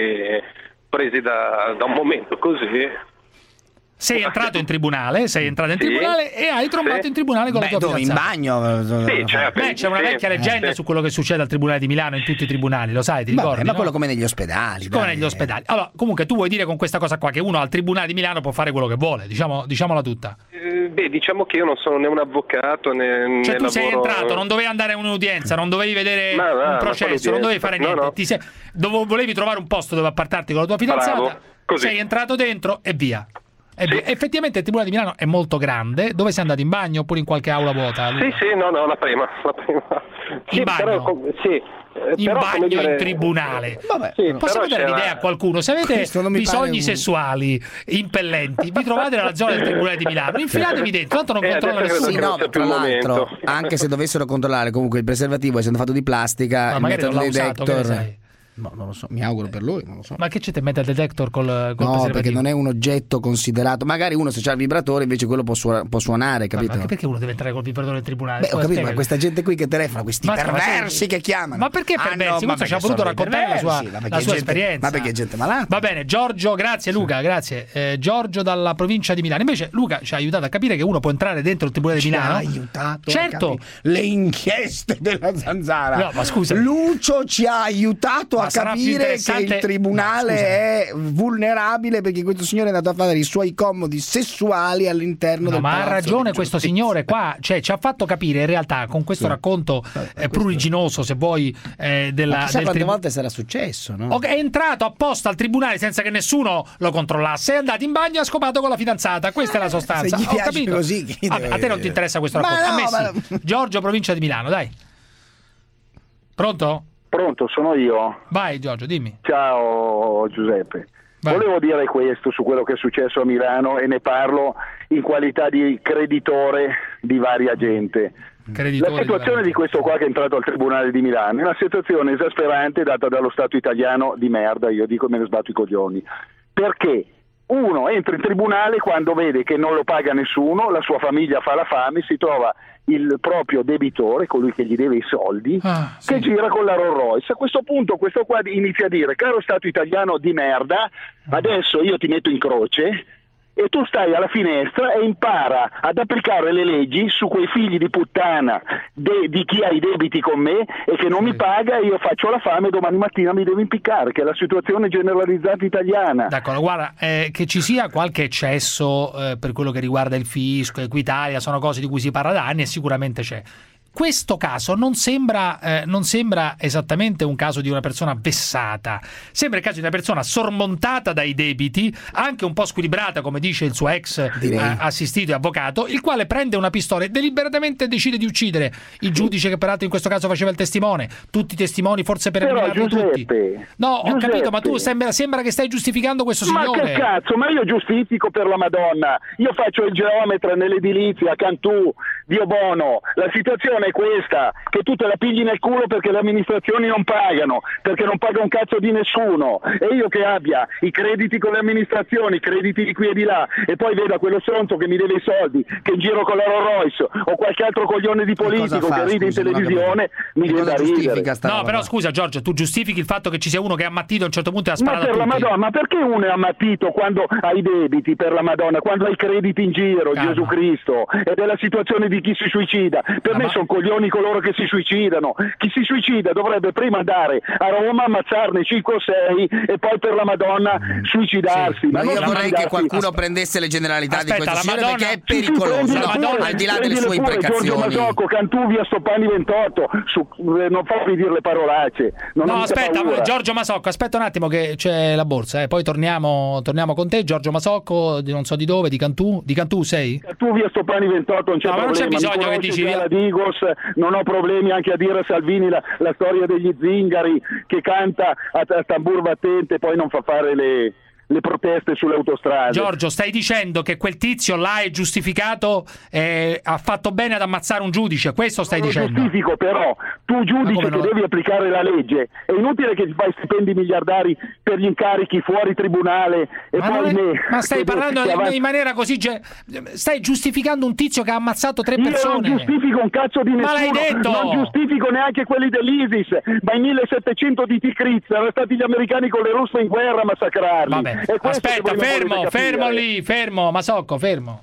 presi da, da un momento così. Sei entrato in tribunale, sei entrato in Sì. tribunale e hai trombato Sì. in tribunale con Beh, la tua dove, in fidanzata. bagno? Sì, certo. Beh, c'è una Sì, vecchia leggenda sì. su quello che succede al tribunale di Milano, in tutti i tribunali, lo sai, ti Vabbè, ricordi? ma no? quello come negli ospedali. Come dai. negli ospedali. Allora, comunque tu vuoi dire con questa cosa qua che uno al tribunale di Milano può fare quello che vuole, diciamo, diciamola tutta. Eh, beh, diciamo che io non sono né un avvocato né, Cioè né tu lavoro... sei entrato, non dovevi andare a un'udienza, non dovevi vedere Ma va, un ma processo, non quale dovevi fare udienza? niente. No, no. Ti sei- dove- volevi trovare un posto dove appartarti con la tua fidanzata, Bravo, così. sei entrato dentro e via. E via. Effettivamente il tribunale di Milano è molto grande. Dove sei andato, in bagno oppure in qualche aula vuota? Luca? Sì, sì, no, no, la prima, la prima. Sì, In bagno? però, com- sì, eh, In però, bagno come dire- in tribunale. Vabbè, Sì, Possiamo però dare c'era- l'idea a qualcuno, se avete Questo non mi pare bisogni un- sessuali impellenti, vi trovate nella zona del tribunale di Milano, infilatevi dentro, tanto non Eh, controlla adesso nessuno. Sì, che non no, sia più tra il l'altro, momento. anche se dovessero controllare, comunque il preservativo, essendo fatto di plastica, Ma il magari non metodo l'ha usato, che ne detector. sai? No, non lo so, mi auguro per lui, non lo so. Ma che c'è te metal detector col, col No, preservativo? perché non è un oggetto considerato. Magari uno se c'ha il vibratore, invece quello può, suona- può suonare, Ma capito? anche perché uno deve entrare col vibratore del tribunale? Beh, ho Scusa, capito, ma spiegami. questa gente qui che telefona, questi Ma scusa, perversi sei- che chiamano. Ma perché Ah, perversi? no, Questo ma ci ha perché voluto sono raccontare la sua, perversi, ma perché la sua è gente- esperienza. Ma perché è gente malata? Va bene, Giorgio, grazie Luca, grazie. Eh, Giorgio dalla provincia di Milano. Invece Luca ci ha aiutato a capire che uno può entrare dentro il tribunale di Ci Milano. ha aiutato a Certo. capire le inchieste della Zanzara. No, ma scusa. Lucio ci ha aiutato Ma a sarà più capire che interessante- il tribunale No, scusa. è vulnerabile perché questo signore è andato a fare i suoi comodi sessuali all'interno No, del ma ha palazzo ragione di questo giustizia. signore qua, cioè ci ha fatto capire in realtà con questo Sì. racconto eh, pruriginoso, se vuoi, eh, della, Ma chissà del quante tribu- volte sarà successo, no? Ok, è entrato apposta al tribunale senza che nessuno lo controllasse, è andato in bagno e ha scopato con la fidanzata. Questa è la sostanza. Se gli Ho piace capito. così, chi Vabbè, deve- a te non ti interessa questo Ma racconto? no, a me sì. ma- Giorgio, provincia di Milano, dai. Pronto? Pronto, sono io. Vai Giorgio, dimmi. Ciao Giuseppe. Vai. Volevo dire questo su quello che è successo a Milano e ne parlo in qualità di creditore di varia gente. Creditore La situazione di questo qua che è entrato al Tribunale di Milano è una situazione esasperante data dallo Stato italiano di merda, io dico me ne sbatto i coglioni. Perché? Uno entra in tribunale quando vede che non lo paga nessuno, la sua famiglia fa la fame, si trova il proprio debitore, colui che gli deve i soldi, Ah, sì. che gira con la Rolls Royce. A questo punto questo qua inizia a dire: caro Stato italiano di merda, adesso io ti metto in croce e tu stai alla finestra e impara ad applicare le leggi su quei figli di puttana de- di chi ha i debiti con me e che non mi paga, e io faccio la fame e domani mattina mi devo impiccare, che è la situazione generalizzata italiana. D'accordo, guarda, eh, che ci sia qualche eccesso eh, per quello che riguarda il fisco, Equitalia, sono cose di cui si parla da anni e sicuramente c'è. Questo caso non sembra, eh, non sembra esattamente un caso di una persona vessata, sembra il caso di una persona sormontata dai debiti, anche un po' squilibrata, come dice il suo ex eh, assistito e avvocato, il quale prende una pistola e deliberatamente decide di uccidere il giudice, che peraltro in questo caso faceva il testimone, tutti i testimoni, forse per Però eliminarli tutti. Giuseppe, No, ho Giuseppe. capito, ma tu sembra, sembra che stai giustificando questo Ma signore. che cazzo, ma io giustifico, per la Madonna, io faccio il geometra nell'edilizia a Cantù, Dio buono, la situazione è questa, che tu te la pigli nel culo perché le amministrazioni non pagano, perché non paga un cazzo di nessuno, e io che abbia i crediti con le amministrazioni, i crediti di qui e di là, e poi veda quello stronzo che mi deve i soldi, che giro con la Rolls Royce, o qualche altro coglione di politico fa, che ride in scusi, non ho televisione, mi Che viene cosa da ridere. giustifica sta No, roba? però scusa Giorgio, tu giustifichi il fatto che ci sia uno che ha ammattito a un certo punto e ha Ma sparato per a la tutti. Madonna, ma perché uno è ammattito quando ha i debiti, per la Madonna, quando ha i crediti in giro, Calma. Gesù Cristo, ed è la situazione di chi si suicida. Per Ma me ma- sono coglioni coloro che si suicidano. Chi si suicida dovrebbe prima andare a Roma, ammazzarne cinque o sei e poi per la Madonna suicidarsi. Ma non io vorrei che suicidarsi- qualcuno prendesse le generalità Aspetta, di questo la signore, Madonna- perché è Sì, sì, pericoloso, prendile no? pure, Al di là delle prendile sue pure, Giorgio imprecazioni. Masocco, Cantuvia, Stoppani ventotto, su, eh, non fammi dire le parolacce. Non ho No, mica aspetta, paura. Giorgio Masocco, aspetta un attimo che c'è la borsa, eh. Poi torniamo, torniamo con te, Giorgio Masocco, di non so di dove, di Cantù. Di Cantù sei? Cantuvia, Stoppani ventotto, non c'è No, ma non c'è problema. bisogno Mi che conosce dici- già la Digos, non ho problemi anche a dire a Salvini la, la storia degli zingari che canta a, a tambur battente, poi non fa fare le, le proteste sulle autostrade. Giorgio, stai dicendo che quel tizio là è giustificato, eh, ha fatto bene ad ammazzare un giudice, questo stai non dicendo? Lo giustifico, però tu giudice che no? devi applicare la legge, è inutile che ti fai stipendi miliardari per gli incarichi fuori tribunale e ma, poi è, me, ma stai parlando in, in maniera così, stai giustificando un tizio che ha ammazzato tre persone. Io non giustifico un cazzo di nessuno, ma l'hai detto! Non giustifico neanche quelli dell'ISIS, ma i millesettecento di Tikrit erano stati gli americani con le russe in guerra a massacrarli. Vabbè. Aspetta, fermo, fermo lì, fermo, Masocco, fermo.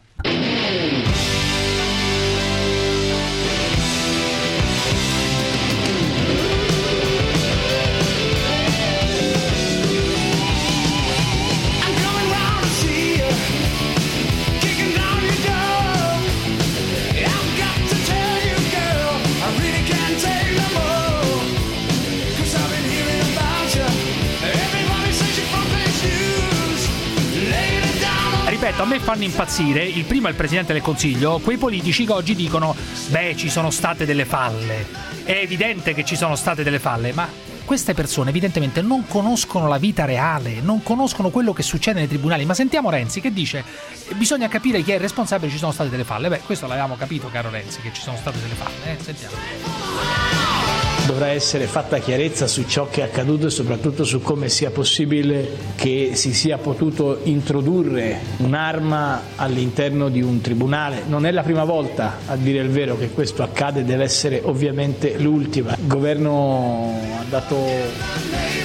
Ripeto, a me fanno impazzire, il primo è il Presidente del Consiglio, quei politici che oggi dicono beh, ci sono state delle falle, è evidente che ci sono state delle falle, ma queste persone evidentemente non conoscono la vita reale, non conoscono quello che succede nei tribunali. Ma sentiamo Renzi che dice bisogna capire chi è il responsabile, ci sono state delle falle. Beh, questo l'avevamo capito, caro Renzi, che ci sono state delle falle, eh? Sentiamo. Dovrà essere fatta chiarezza su ciò che è accaduto e soprattutto su come sia possibile che si sia potuto introdurre un'arma all'interno di un tribunale. Non è la prima volta, a dire il vero, che questo accade, deve essere ovviamente l'ultima. Il governo ha dato...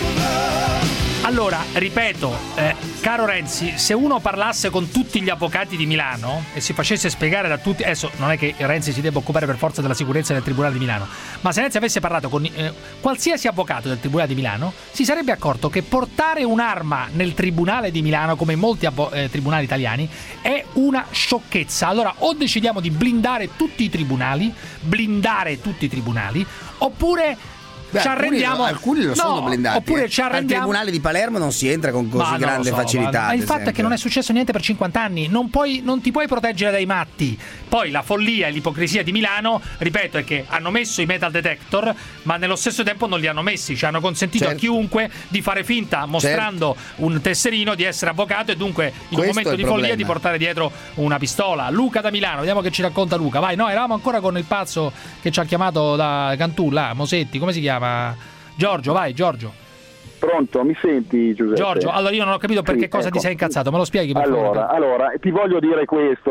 Allora, ripeto, eh, caro Renzi, se uno parlasse con tutti gli avvocati di Milano e si facesse spiegare da tutti, adesso non è che Renzi si debba occupare per forza della sicurezza del Tribunale di Milano, ma se Renzi avesse parlato con eh, qualsiasi avvocato del Tribunale di Milano, si sarebbe accorto che portare un'arma nel Tribunale di Milano, come in molti avvo- eh, tribunali italiani, è una sciocchezza. Allora, o decidiamo di blindare tutti i tribunali, blindare tutti i tribunali, oppure... Beh, ci arrendiamo. Alcuni, alcuni lo no, sono blindati. Oppure eh. ci arrendiamo. Al Tribunale di Palermo non si entra con così ma grande so, facilità. Ma il fatto esempio. è che non è successo niente per cinquanta anni. Non, puoi, non ti puoi proteggere dai matti. Poi la follia e l'ipocrisia di Milano, ripeto, è che hanno messo i metal detector, ma nello stesso tempo non li hanno messi. Ci hanno consentito certo. a chiunque di fare finta, mostrando certo. un tesserino, di essere avvocato e dunque in Questo un momento di problema. follia di portare dietro una pistola. Luca da Milano, vediamo che ci racconta Luca. Vai, no, eravamo ancora con il pazzo che ci ha chiamato da Cantù, là, Mosetti, come si chiama? Giorgio, vai Giorgio. Pronto, mi senti Giuseppe? Giorgio, allora io non ho capito perché sì, cosa ecco. ti sei incazzato, me lo spieghi per allora, favore? Allora, ti voglio dire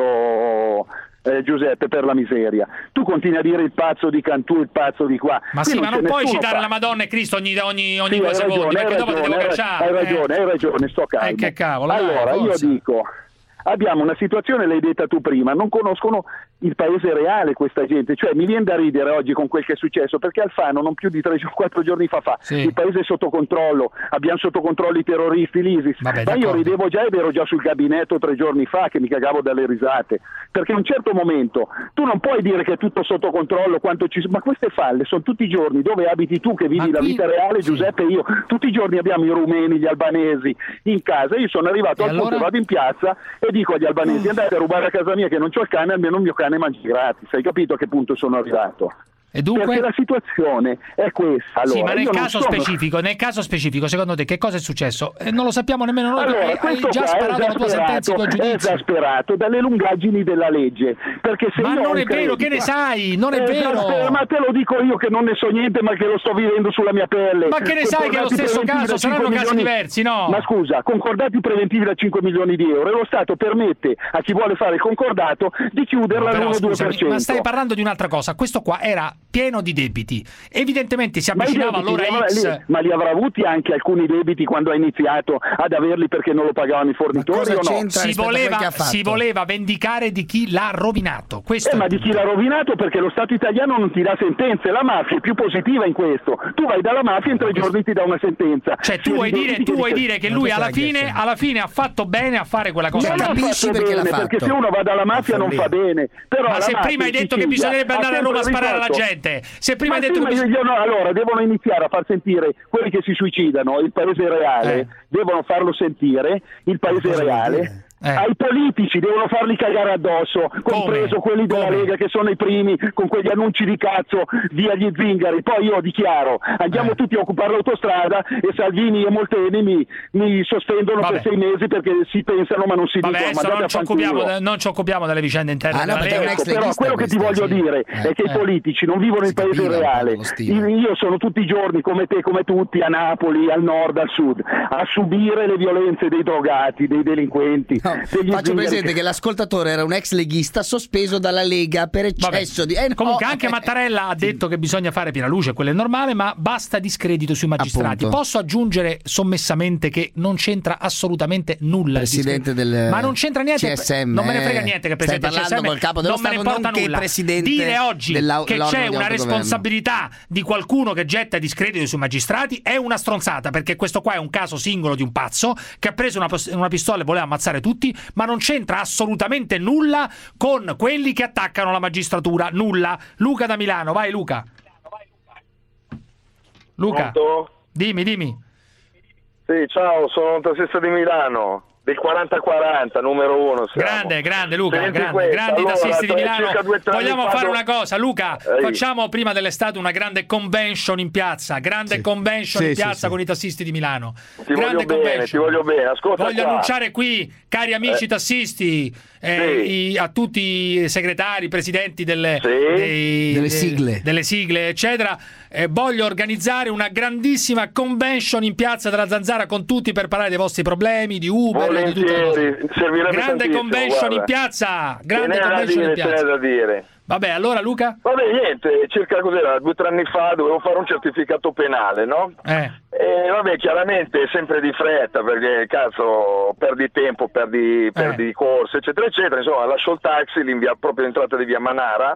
questo eh, Giuseppe, per la miseria. Tu continui a dire il pazzo di Cantù, il pazzo di qua. Ma Qui sì, ma non puoi citare fa. la Madonna e Cristo ogni, ogni, ogni sì, due hai secondi, ragione, perché dopo ragione, ti devo hai, cacciare. hai ragione, eh. hai ragione, sto calmo. Eh, che cavolo, allora, dai, io dico... Abbiamo una situazione, l'hai detta tu prima, non conoscono il paese reale questa gente, cioè mi viene da ridere oggi con quel che è successo, perché Alfano non più di tre o quattro giorni fa fa, sì. il paese è sotto controllo, abbiamo sotto controllo i terroristi, l'ISIS, Vabbè, ma io ridevo già ed ero già sul gabinetto tre giorni fa che mi cagavo dalle risate, perché a un certo momento tu non puoi dire che è tutto sotto controllo, quanto ci... ma queste falle sono tutti i giorni, dove abiti tu che vivi qui... la vita reale, Giuseppe e io, tutti i giorni abbiamo i rumeni, gli albanesi in casa, io sono arrivato e al allora? punto, vado in piazza e dico agli albanesi andate a rubare a casa mia che non c'ho il cane, almeno il mio cane mangi gratis. Hai capito a che punto sono arrivato? E dunque? Perché la situazione è questa. Allora, sì, ma nel io caso sono... specifico, nel caso specifico, secondo te che cosa è successo? Eh, non lo sappiamo nemmeno noi, allora, perché hai già sparato la tua sentenza, i tuoi giudizi. È esasperato dalle lungaggini della legge. Perché se ma io non è credito, vero, che ne sai? Non è, è vero. Ma te lo dico io che non ne so niente, ma che lo sto vivendo sulla mia pelle. Ma che ne sai che è lo stesso caso? Saranno casi diversi, no? Ma scusa, concordati preventivi da cinque milioni di euro e lo Stato permette a chi vuole fare il concordato di chiuderla all'uno virgola due per cento. Ma stai parlando di un'altra cosa. Questo qua era pieno di debiti. Evidentemente si avvicinava l'ora X. Li, ma li avrà avuti anche alcuni debiti quando ha iniziato ad averli perché non lo pagavano i fornitori o no? Si voleva, si voleva vendicare di chi l'ha rovinato. Questo eh, ma di chi l'ha rovinato perché lo Stato italiano non ti dà sentenze. La mafia è più positiva in questo. Tu vai dalla mafia e in tre giorni ti dà una sentenza. Cioè tu vuoi dire, tu vuoi dire che lui alla fine, alla fine ha fatto bene a fare quella cosa? Non capisci perché l'ha fatto. Perché se uno va dalla mafia non fa bene. Però ma se prima hai detto che bisognerebbe andare a Roma a sparare alla gente, se prima hai detto che bisogna... no, allora devono iniziare a far sentire quelli che si suicidano, il paese reale, eh. devono farlo sentire, il paise reale. Eh. Ai politici devono farli cagare addosso, compreso quelli della Come? Lega che sono i primi con quegli annunci di cazzo via gli zingari. Poi io dichiaro, andiamo eh. tutti a occupare l'autostrada e Salvini e Molteni mi, mi sospendono Vabbè. per sei mesi perché si pensano ma non si Vabbè, dicono. Ma non ci, occupiamo, non ci occupiamo delle vicende interne ah, della no, Lega. Ecco, però quello che ti voglio sì. dire eh. è che eh. i politici non vivono il paese reale. Io sono tutti i giorni come te, come tutti, a Napoli, al nord, al sud, a subire le violenze dei drogati, dei delinquenti. No, faccio presente che l'ascoltatore era un ex leghista sospeso dalla Lega per eccesso Vabbè. di... Eh, no, Comunque anche eh, Mattarella ha detto che bisogna fare piena luce, quello è normale, ma basta discredito sui magistrati. Appunto. Posso aggiungere sommessamente che non c'entra assolutamente nulla Presidente del ma non c'entra niente, C S M, non me ne frega niente che il Presidente del C S M, col capo dello non me ne Stato, importa non nulla. Presidente Dire oggi che c'è una responsabilità di qualcuno che getta discredito sui magistrati è una stronzata, perché questo qua è un caso singolo di un pazzo che ha preso una, una pistola e voleva ammazzare tutti, ma non c'entra assolutamente nulla con quelli che attaccano la magistratura, nulla. Luca da Milano, vai Luca. Luca, Pronto? dimmi, dimmi. Sì, ciao, sono un tassista di Milano. Del quaranta quaranta, numero uno. Siamo. Grande, grande Luca, Senti grande, questa, grandi allora, tassisti di Milano. Vogliamo fare do... una cosa, Luca, Ehi. facciamo prima dell'estate una grande convention in piazza, grande sì. convention sì, in piazza sì, con sì. i tassisti di Milano. Ti grande voglio bene, ti voglio bene, ascolta Voglio qua. annunciare qui, cari amici eh. tassisti, eh, sì. i, a tutti i segretari, presidenti delle, sì. dei, delle de, sigle, delle sigle eccetera, eh, voglio organizzare una grandissima convention in piazza della Zanzara con tutti per parlare dei vostri problemi, di Uber e di tutte le cose. Grande convention guarda. in piazza, grande ce convention dire, in piazza. da dire. Vabbè, allora Luca? Vabbè, niente, circa cos'era, due o tre anni fa dovevo fare un certificato penale, no? Eh. E vabbè, chiaramente sempre di fretta, perché cazzo, perdi tempo, perdi, perdi eh. corse, eccetera, eccetera. Insomma, lascio il taxi in via, proprio l'entrata di via Manara.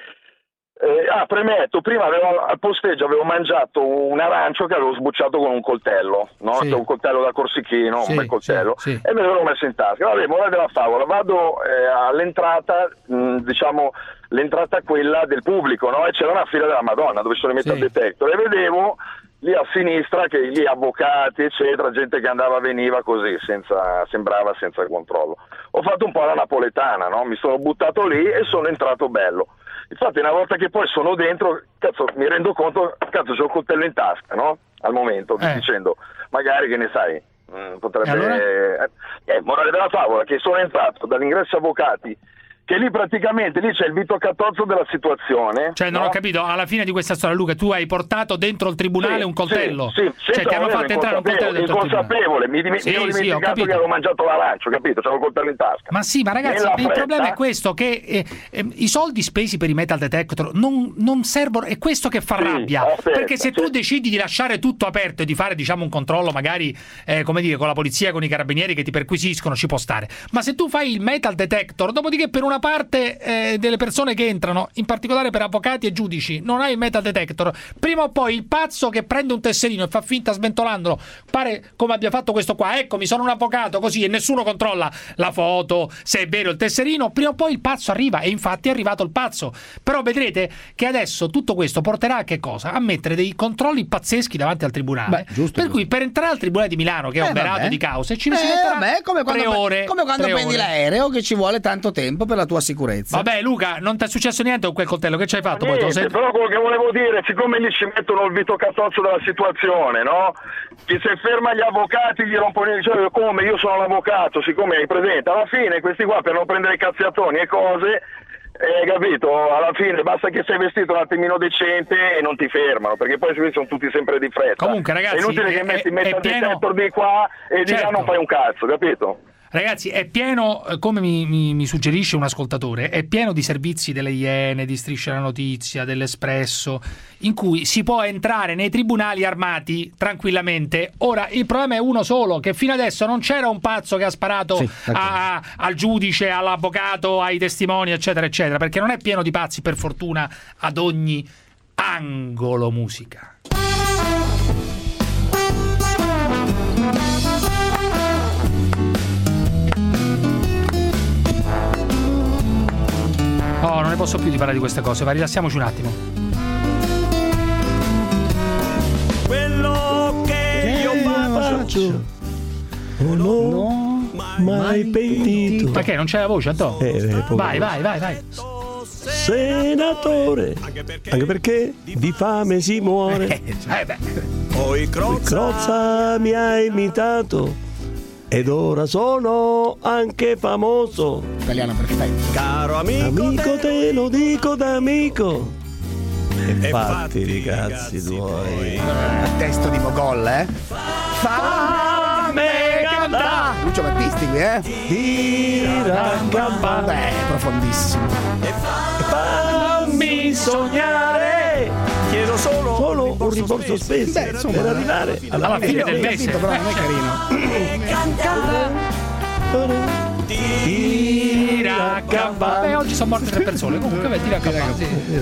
Eh, ah, premetto, prima avevo, al posteggio avevo mangiato un arancio che avevo sbucciato con un coltello, no? Sì. Cioè un coltello da corsichino, sì, un bel coltello, sì, sì. e me l'avevo messo in tasca. Vabbè, morale della favola, vado eh, all'entrata, mh, diciamo, l'entrata quella del pubblico, no? E c'era una fila della Madonna dove sono i metal sì. detector e vedevo lì a sinistra che gli avvocati eccetera, gente che andava veniva così, senza, sembrava senza controllo. Ho fatto un po' la napoletana, no? Mi sono buttato lì e sono entrato bello. Infatti una volta che poi sono dentro, cazzo, mi rendo conto, cazzo, c'ho il coltello in tasca, no? Al momento, eh. dicendo, magari che ne sai, mh, potrebbe... allora? Eh, eh, morale della favola, che sono entrato dall'ingresso avvocati, che lì praticamente lì c'è il Vito Catozzo della situazione. Cioè non no? ho capito, alla fine di questa storia Luca, tu hai portato dentro il tribunale sì, un coltello? Sì, sì, cioè ti hanno fatto entrare un coltello dentro il tribunale? Inconsapevole, mi, dim- sì, mi ero sì, dimenticato che avevo mangiato l'arancio, capito? C'avevo il coltello in tasca. Ma sì, ma ragazzi, il problema è questo, che eh, eh, i soldi spesi per i metal detector non, non servono, è questo che fa sì, rabbia, aspetta, perché se sì. tu decidi di lasciare tutto aperto e di fare, diciamo, un controllo magari, eh, come dire, con la polizia, con i carabinieri che ti perquisiscono, ci può stare, ma se tu fai il metal detector, dopodiché per una parte eh, delle persone che entrano, in particolare per avvocati e giudici, non hai il metal detector, prima o poi il pazzo che prende un tesserino e fa finta sventolandolo, pare come abbia fatto questo qua, eccomi, sono un avvocato, così, e nessuno controlla la foto, se è vero il tesserino, prima o poi il pazzo arriva, e infatti è arrivato il pazzo. Però vedrete che adesso tutto questo porterà a che cosa? A mettere dei controlli pazzeschi davanti al tribunale. Beh, giusto, per giusto. cui per entrare al tribunale di Milano, che è Eh, un verato vabbè. di cause, ci Eh, si metterà vabbè, come quando, tre ore. come quando tre prendi ore. l'aereo, che ci vuole tanto tempo per la tua sicurezza. Vabbè Luca, non ti è successo niente con quel coltello, che ci hai fatto? Niente, poi te lo sei... però quello che volevo dire, siccome lì ci mettono il Vito Catozzo della situazione, no? Che se ferma gli avvocati gli rompono, cioè, come io sono l'avvocato, siccome hai presente, alla fine questi qua per non prendere cazziatoni e cose, eh, capito, alla fine basta che sei vestito un attimino decente e non ti fermano, perché poi questi sono tutti sempre di fretta. Comunque ragazzi, è inutile è, che metti è, metal è pieno... detector di qua e certo. di là non fai un cazzo, capito? Ragazzi, è pieno, come mi, mi, mi suggerisce un ascoltatore, è pieno di servizi delle Iene, di Striscia la Notizia, dell'Espresso, in cui si può entrare nei tribunali armati tranquillamente. Ora, il problema è uno solo, che fino adesso non c'era un pazzo che ha sparato Sì, a, al giudice, all'avvocato, ai testimoni, eccetera, eccetera, perché non è pieno di pazzi, per fortuna, ad ogni angolo musica. Oh, non ne posso più di parlare di queste cose, va, rilassiamoci un attimo. Quello che io faccio, no, mai pentito. Ma che non c'è la voce, Antonio? Eh, eh, vai, vai, vai, vai. Senatore, anche perché di fame si muore. Eh beh. Poi Crozza mi ha imitato ed ora sono anche famoso. Italiano perfetto. Caro amico, amico te lo dico d'amico. E fatti di cazzi tuoi. Testo di Mogol, eh? Fammi cantare. Lucio Battisti qui, eh? Tira gamba. Beh, profondissimo. Fammi sognare. Chiedo solo, solo un rimborso spese per arrivare alla, alla fine del mese. Però non è carino. Tira gamba. Beh, oggi sono morte tre persone. Comunque, vai, tira gamba.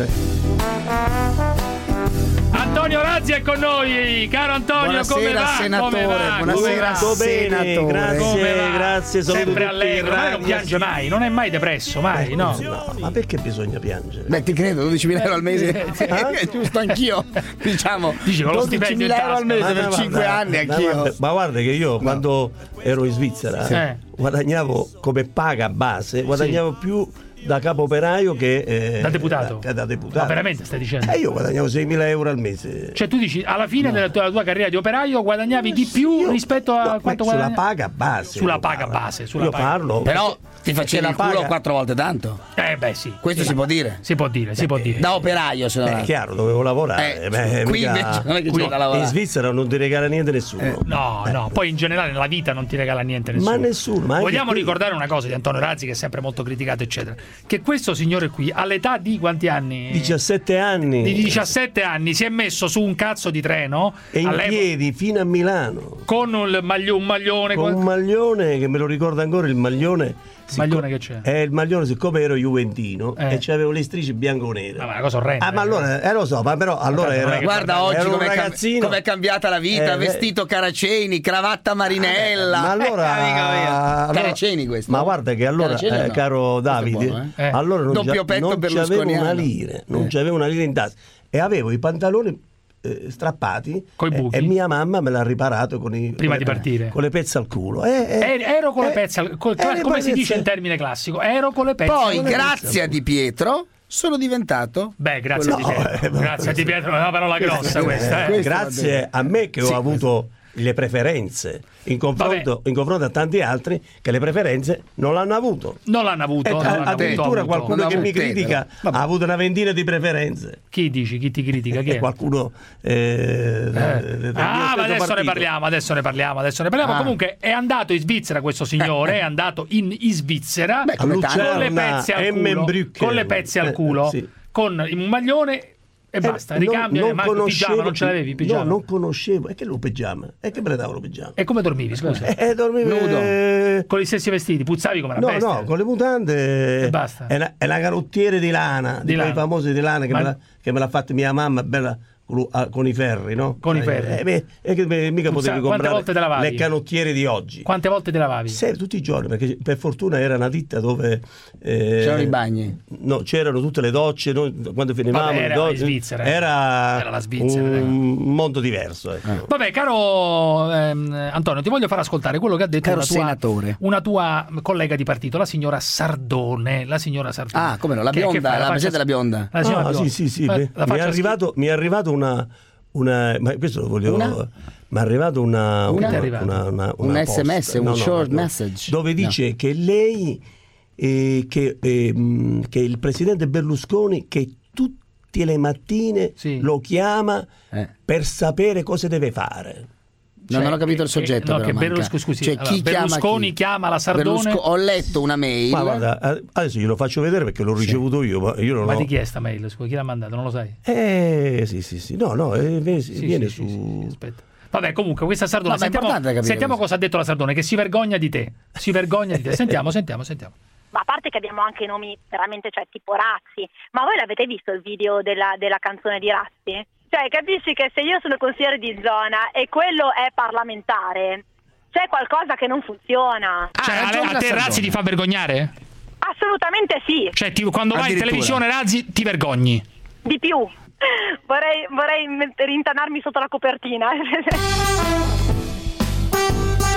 Antonio Razzi è con noi, caro Antonio. Buonasera, come va? senatore, Come va? buonasera, Come va? senatore. Grazie, Come va? grazie. Saluto Sempre tutti allegro, in ma non radio. piange mai, non è mai depresso, mai, no? No, ma perché bisogna piangere? Beh, ti credo, dodicimila euro al mese. Eh, È giusto, anch'io. Diciamo, Dici con lo stipendio in dodicimila euro al tasca. mese Ma per guarda, cinque anni, ma anch'io. guarda, ma guarda che io quando ero in Svizzera Eh. guadagnavo come paga base, guadagnavo più da capo operaio che eh, Da deputato? Da, da deputato. Ma veramente stai dicendo? E io guadagnavo seimila euro al mese. Cioè tu dici alla fine della, tua, della tua carriera di operaio guadagnavi di più Io- rispetto a no, quanto sulla guadagnavi? paga base. Sulla io paga parlo. base, sulla io paga. parlo. Però ti perché facevi la il culo paga- quattro volte tanto. Eh beh sì. Questo sì. si può dire. Si può dire, si può dire. Da operaio, se no. È chiaro, dovevo lavorare. Eh, Beh, qui mica- invece non è che qui c'è da lavorare. in Svizzera non ti regala niente nessuno. No, no, poi in generale nella vita non ti regala niente nessuno. Ma nessuno. Ma anche Vogliamo qui- ricordare una cosa di Antonio Razzi, che è sempre molto criticato, eccetera. Che questo signore qui, all'età di quanti anni? diciassette anni. Di diciassette anni si è messo su un cazzo di treno E in all'epoca- piedi fino a Milano. con un, maglio- un maglione. Con un maglione che me lo ricordo ancora, il maglione. Maglione che c'è? È il maglione, siccome ero juventino Eh. e c'avevo le strisce bianco-nere. Ah, ma è una cosa orrenda. Ah, ma allora, eh, lo so, ma però allora Guarda, non è era. che- Guarda oggi ero un com'è, cam- ragazzino. com'è cambiata la vita, Eh, vestito Caraceni, cravatta Marinella. Ma allora, Eh, amico mio. allora- Caraceni questo. Ma guarda che allora, Caraceni o eh, no? caro Davide, buono, eh? Eh. allora non, Doppio c'ha- petto non c'avevo berlusconiano. una lira, non Eh. c'avevo una lira in tasca e avevo i pantaloni eh, strappati Coi e, buchi? e mia mamma me l'ha riparato con i Prima con di le- partire. con le pezze al culo. Eh, eh, Er- ero con le eh, pezze, al- col- eh, le come si pezze- dice in termine classico? Ero con le pezze. Poi, con le pezze. grazie a Di Pietro, sono diventato. Beh, grazie a Di No, Pietro. eh, ma- grazie a Di Pietro, è una parola grossa questa. Eh, Eh. grazie a me che ho Sì, avuto le preferenze in confronto, in confronto a tanti altri che le preferenze non l'hanno avuto. Non l'hanno avuto. E non l'hanno addirittura avuto. qualcuno Non che l'ha mi avuto, critica vabbè. ha avuto una ventina di preferenze. Chi dici? Chi ti critica? Chi E è? qualcuno eh, Eh. del mio Ah, stesso ma adesso ne partito. parliamo, adesso ne parliamo, adesso ne parliamo. Ah. Comunque è andato in Svizzera questo signore, è andato in, in Svizzera Beh, come A tanti. con le Lucerna, pezze al culo, Emmenbrücke. con le pezze al Eh, culo, sì. con un maglione e basta, Eh, ricambia, non, non ma il pigiama conoscevo- non ce l'avevi il pigiama. No, non conoscevo. E che lo pigiama? E che me ne davo lo pigiama? E come dormivi, scusa? Eh, dormivo Nudo. eh, Con gli stessi vestiti, puzzavi come una No, bestia. no, con le mutande E basta. e la, e la carottiere di lana, Di di, quei lana. famosi di lana che, Ma- me l'ha, che me l'ha fatta mia mamma bella con, ah, con i ferri, no? Con i Eh, ferri. eh, beh, e che me- mica Puzza- potevi quante comprare volte te lavavi? le canottiere di oggi. Quante volte te lavavi? Sempre, tutti i giorni, perché per fortuna era una ditta dove eh, C'erano i bagni. No, c'erano tutte le docce, noi, quando finivamo Vabbè, le era docce, in Svizzera, eh. era, Era la Svizzera, un dai. mondo diverso. Ecco. Vabbè, caro ehm, Antonio, ti voglio far ascoltare quello che ha detto Caro una tua, senatore. una tua collega di partito, la signora Sardone. La signora Sardone. Ah, come no, la Che- che bionda, fa? la faccia- presente la bionda. La signora Ah, bionda. sì, sì, sì. La- beh, la mi, è faccia arrivato, mi è arrivato una, una. Ma questo lo voglio. Una? Mi è arrivato una. Una? Ti è arrivato? una, una, Un una S M S, posta. un No, no, short no, message. Dove dice che lei. eh, che, ehm, che il presidente Berlusconi. Che tutte le mattine Sì. lo chiama Eh. per sapere cosa deve fare. No, non ho capito il che- soggetto. no, però che manca. Berlusco- scusi, Cioè, allora, chi chiama Berlusconi chi? chiama la Sardone. Berlusco- ho letto una mail. Ma guarda, eh, adesso glielo faccio vedere perché l'ho ricevuto io. Ma io non Ma ho... di chi è sta mail? Scusa, chi l'ha mandato? Non lo sai? Eh, sì, sì, sì. No, no, eh, viene, Sì, viene sì, su. sì, sì, aspetta. Vabbè, comunque questa Sardone, No, ma è sentiamo, importante capire sentiamo questo. cosa ha detto la Sardone, che si vergogna di te. Si vergogna di te. Sentiamo, sentiamo, sentiamo. Ma a parte che abbiamo anche nomi veramente, cioè, tipo Razzi, ma voi l'avete visto il video della, della canzone di Razzi? Cioè, capisci che se io sono consigliere di zona e quello è parlamentare, c'è qualcosa che non funziona. Cioè, a, a te Razzi ti fa vergognare? Assolutamente sì, Cioè, ti- quando vai in Addirittura. televisione Razzi ti vergogni? di più. Vorrei, vorrei met- rintanarmi sotto la copertina.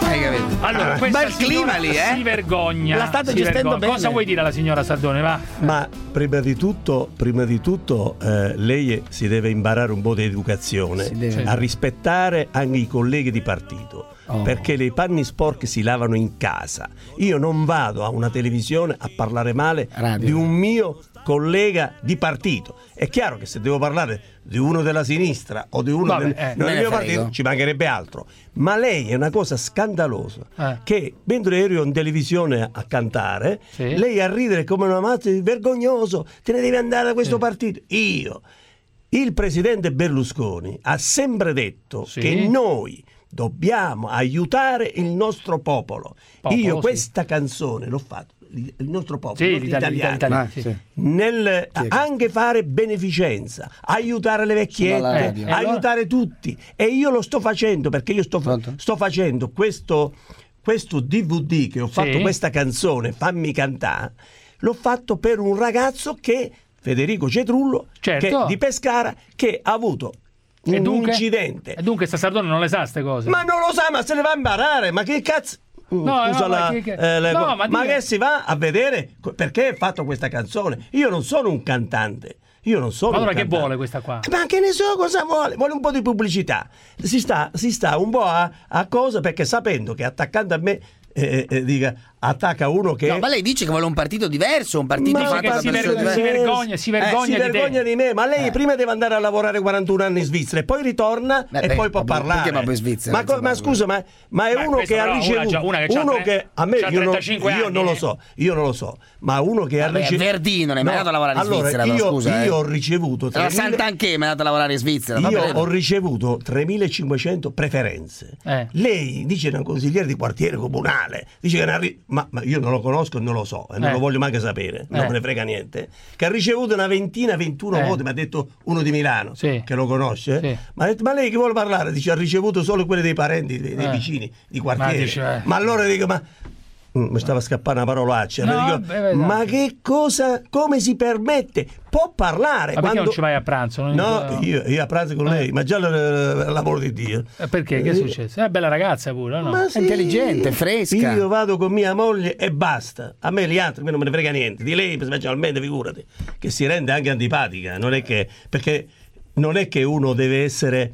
Hai capito? Allora, questa bel clima lì, eh? si vergogna. La state si gestendo vergogna. bene. Cosa vuoi dire alla signora Sardone? Va. Ma prima di tutto, prima di tutto eh, lei si deve imparare un po' di educazione, deve. a rispettare anche i colleghi di partito. Oh. Perché le panni sporche si lavano in casa. Io non vado a una televisione a parlare male Radio. di un mio collega di partito. È chiaro che se devo parlare di uno della sinistra o di uno Vabbè, del, eh, non me del ne mio frego. partito, ci mancherebbe altro. Ma lei è una cosa scandalosa, Eh. che mentre ero in televisione a cantare, Sì. lei a ridere come una mazza, vergognoso, te ne devi andare da questo Sì. partito. Io, il presidente Berlusconi ha sempre detto Sì. che noi dobbiamo aiutare il nostro popolo. Popolo, Io sì. questa canzone l'ho fatta, il il nostro popolo, Sì, i nostri l'Italia- italiani, l'Italia- Ah, sì. sì. nel Chi è che- anche fare beneficenza, aiutare le Sulla vecchiette, radio. Eh, allora- aiutare tutti. E io lo sto facendo perché io sto, Pronto? sto facendo questo, questo D V D che ho fatto, Sì. questa canzone, Fammi cantare, l'ho fatto per un ragazzo che, Federico Cetrullo, Certo. che, di Pescara, che ha avuto un E dunque? incidente. E dunque sta Sardone non le sa ste cose. Ma non lo sa, ma se ne va a imparare, ma che cazzo... Mm, No, scusa no, ma la- che- che- eh, le no, co- ma ma dica- che si va a vedere co- perché ha fatto questa canzone? Io non sono un cantante, io non sono Allora un che cantante. vuole questa qua? Ma che ne so cosa vuole? Vuole un po' di pubblicità. Si sta, si sta un po' a, a cosa, perché sapendo che attaccando a me eh, eh, dica, attacca uno che... No, ma lei dice che vuole un partito diverso, un partito Dice fatto che da si persone vergogna- si diverse. vergogna, si vergogna si di te. vergogna di me, ma lei Eh. prima deve andare a lavorare quarantuno anni in Svizzera e poi ritorna Beh, e beh, poi può ma perché parlare. proprio in Svizzera, ma, co- insomma, ma scusa, ma, ma è Ma uno questa che ha però una ricevuto già- una che c'ha uno tre- che a me c'ha io, non, trentacinque io non lo anni, so, io non lo so, ma uno che ha Vabbè, ricevuto Verdino, non è mai andato a lavorare in allora, Svizzera, però, io, scusa, eh. io ho ricevuto La tremila Sant'Anché mi è andata a lavorare in Svizzera. io vabbè. ho ricevuto tremilacinquecento preferenze. Eh. Lei dice una consigliere di quartiere comunale, dice che ne ha ri- ma, ma io non lo conosco e non lo so, e non Eh. lo voglio manco sapere, non Eh. me ne frega niente. Che ha ricevuto una ventina, ventuno Eh. voti, mi ha detto uno di Milano, Sì. che lo conosce. Sì. Ma ha detto, ma lei che vuole parlare? Dice, ha ricevuto solo quelli dei parenti, dei, dei Eh. vicini di Ma quartiere. dice, eh. Ma allora dico, ma Mm, mi stava scappando una parolaccia. No, Dico, beh, beh, ma dai. che cosa, come si permette? Può parlare Ma perché quando... non ci vai a pranzo? Non- No, io, io a pranzo con lei, ma già l- l'amore di Dio. Eh, Perché? Che è successo? È una bella ragazza pure, no? Ma sì, intelligente, fresca. Io vado con mia moglie e basta. A me gli altri non me ne frega niente. Di lei specialmente, figurati, che si rende anche antipatica. Non è che, perché non è che uno deve essere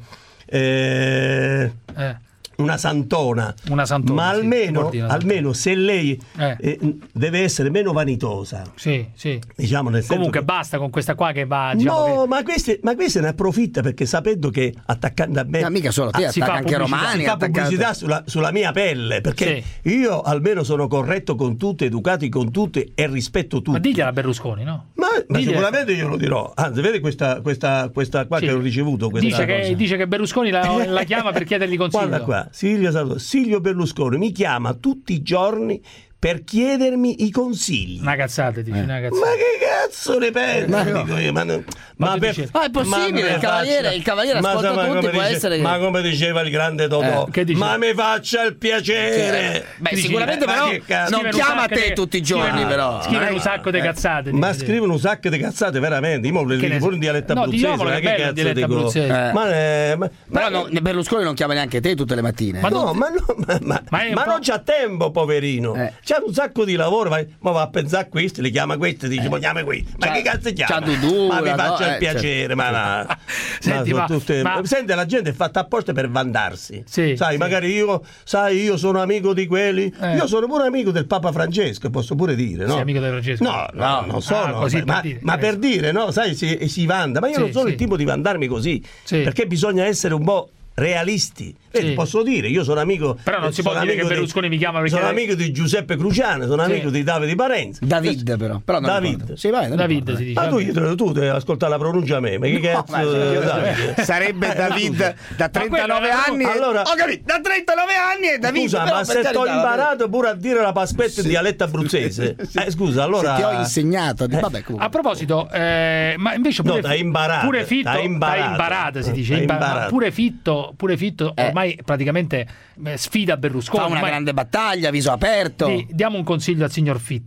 eh, Eh. una santona, Una santona, ma sì, almeno, vuol dire una almeno se lei Eh. eh, deve essere meno vanitosa. Sì, sì. Diciamo nel senso Comunque che- basta con questa qua che va, diciamo no, che- ma queste, ma queste ne approfitta perché sapendo che attaccando a me No, mica solo te, ah, si attacca fa anche pubblicità, Romani, si fa attaccato- pubblicità sulla, sulla mia pelle perché io almeno sono corretto con tutte, educati con tutte e rispetto tutti. Ma digliela a Berlusconi, no? Ma, ma Digliela- sicuramente io lo dirò. Anzi, vedi questa, questa, questa qua Sì. che ho ricevuto. Questa Dice che, cosa. dice che Berlusconi la, la chiama per chiedergli consiglio. Guarda qua, Silvio, Salvo- Silvio Berlusconi mi chiama tutti i giorni per chiedermi i consigli. Una cazzata, dice, una cazzata. Ma che cazzo ne pensi? Ma no. Dico io, ma non- Ma ma tu per- dici- Ah, è possibile, ma me il cavaliere- faccia- il cavaliere ma ascolta sa- ma tutti, come può dice- essere che- Ma come diceva il grande Totò, Eh, che dice? ma mi faccia il piacere. Beh, Dici, sicuramente eh, ma però che cazzo? non Scrive un chiama sacco te di- tutti i giorni, scrive- però. Scrive Non un è- sacco di Eh, cazzate. Ma dice. scrivono un sacco di cazzate, veramente. Io Che le ne dico so- pure in dialetto No, abruzzese. diciamolo ma che che è bello il cazzo dialetto dico? abruzzese. Eh. Ma, eh, ma- Però ma- no, Berlusconi non chiama neanche te tutte le mattine. Ma no, non- ma, no, ma, ma- Ma è un ma po'- non c'ha tempo, poverino. Eh. C'ha un sacco di lavoro, ma, ma va a pensare a questi, li chiama questi, dice, ma chiama qui. Ma C'ha- che cazzo chiama? c'ha Dudu, ma mi la- faccia no, il eh, piacere, ma, ma, Senti, ma ma- sono tutte- ma- Senti, la gente è fatta apposta per vantarsi. Sì, sai, sì. magari io, sai, io sono amico di quelli. Eh. Io sono pure amico del Papa Francesco, posso pure dire, no? Sei amico di Francesco? No, no, No. non sono. Ah, così ma, per dire. ma Eh. per dire, no? Sai, si, si vanta. Ma io Sì, non sono sì. il tipo di vantarmi così. Sì. Perché bisogna essere un po' realisti. Vedi, Sì. posso dire, io sono amico. Però non si sono può dire amico che Berlusconi mi chiama perché- Sono amico di Giuseppe Cruciano, sono Sì. amico di Davide Parenzo. David però. però non David. importa. Sì, vai, non David importa. si dice. Ma tu, vabbè. tu devi ascoltare la pronuncia a me, ma che No, cazzo ma se- Davide? Sarebbe David da trentanove Ma quello anni. era- e- Allora, Ho capito, da trentanove anni e David. scusa, però ma per se carità, t'ho vabbè. imparato pure a dire la paspetta in dialetto abruzzese, eh, scusa, allora. Se ti ho insegnato, di- vabbè, comunque. A proposito, eh, ma invece pure, No, t'hai imparato, pure Fitto, t'hai imparato. t'hai imparata, si dice, T'hai impa- imparato. ma pure Fitto, pure Fitto Eh. ormai praticamente eh, sfida Berlusconi. Fa una ormai- grande battaglia, viso aperto. Di- diamo un consiglio al signor Fitto.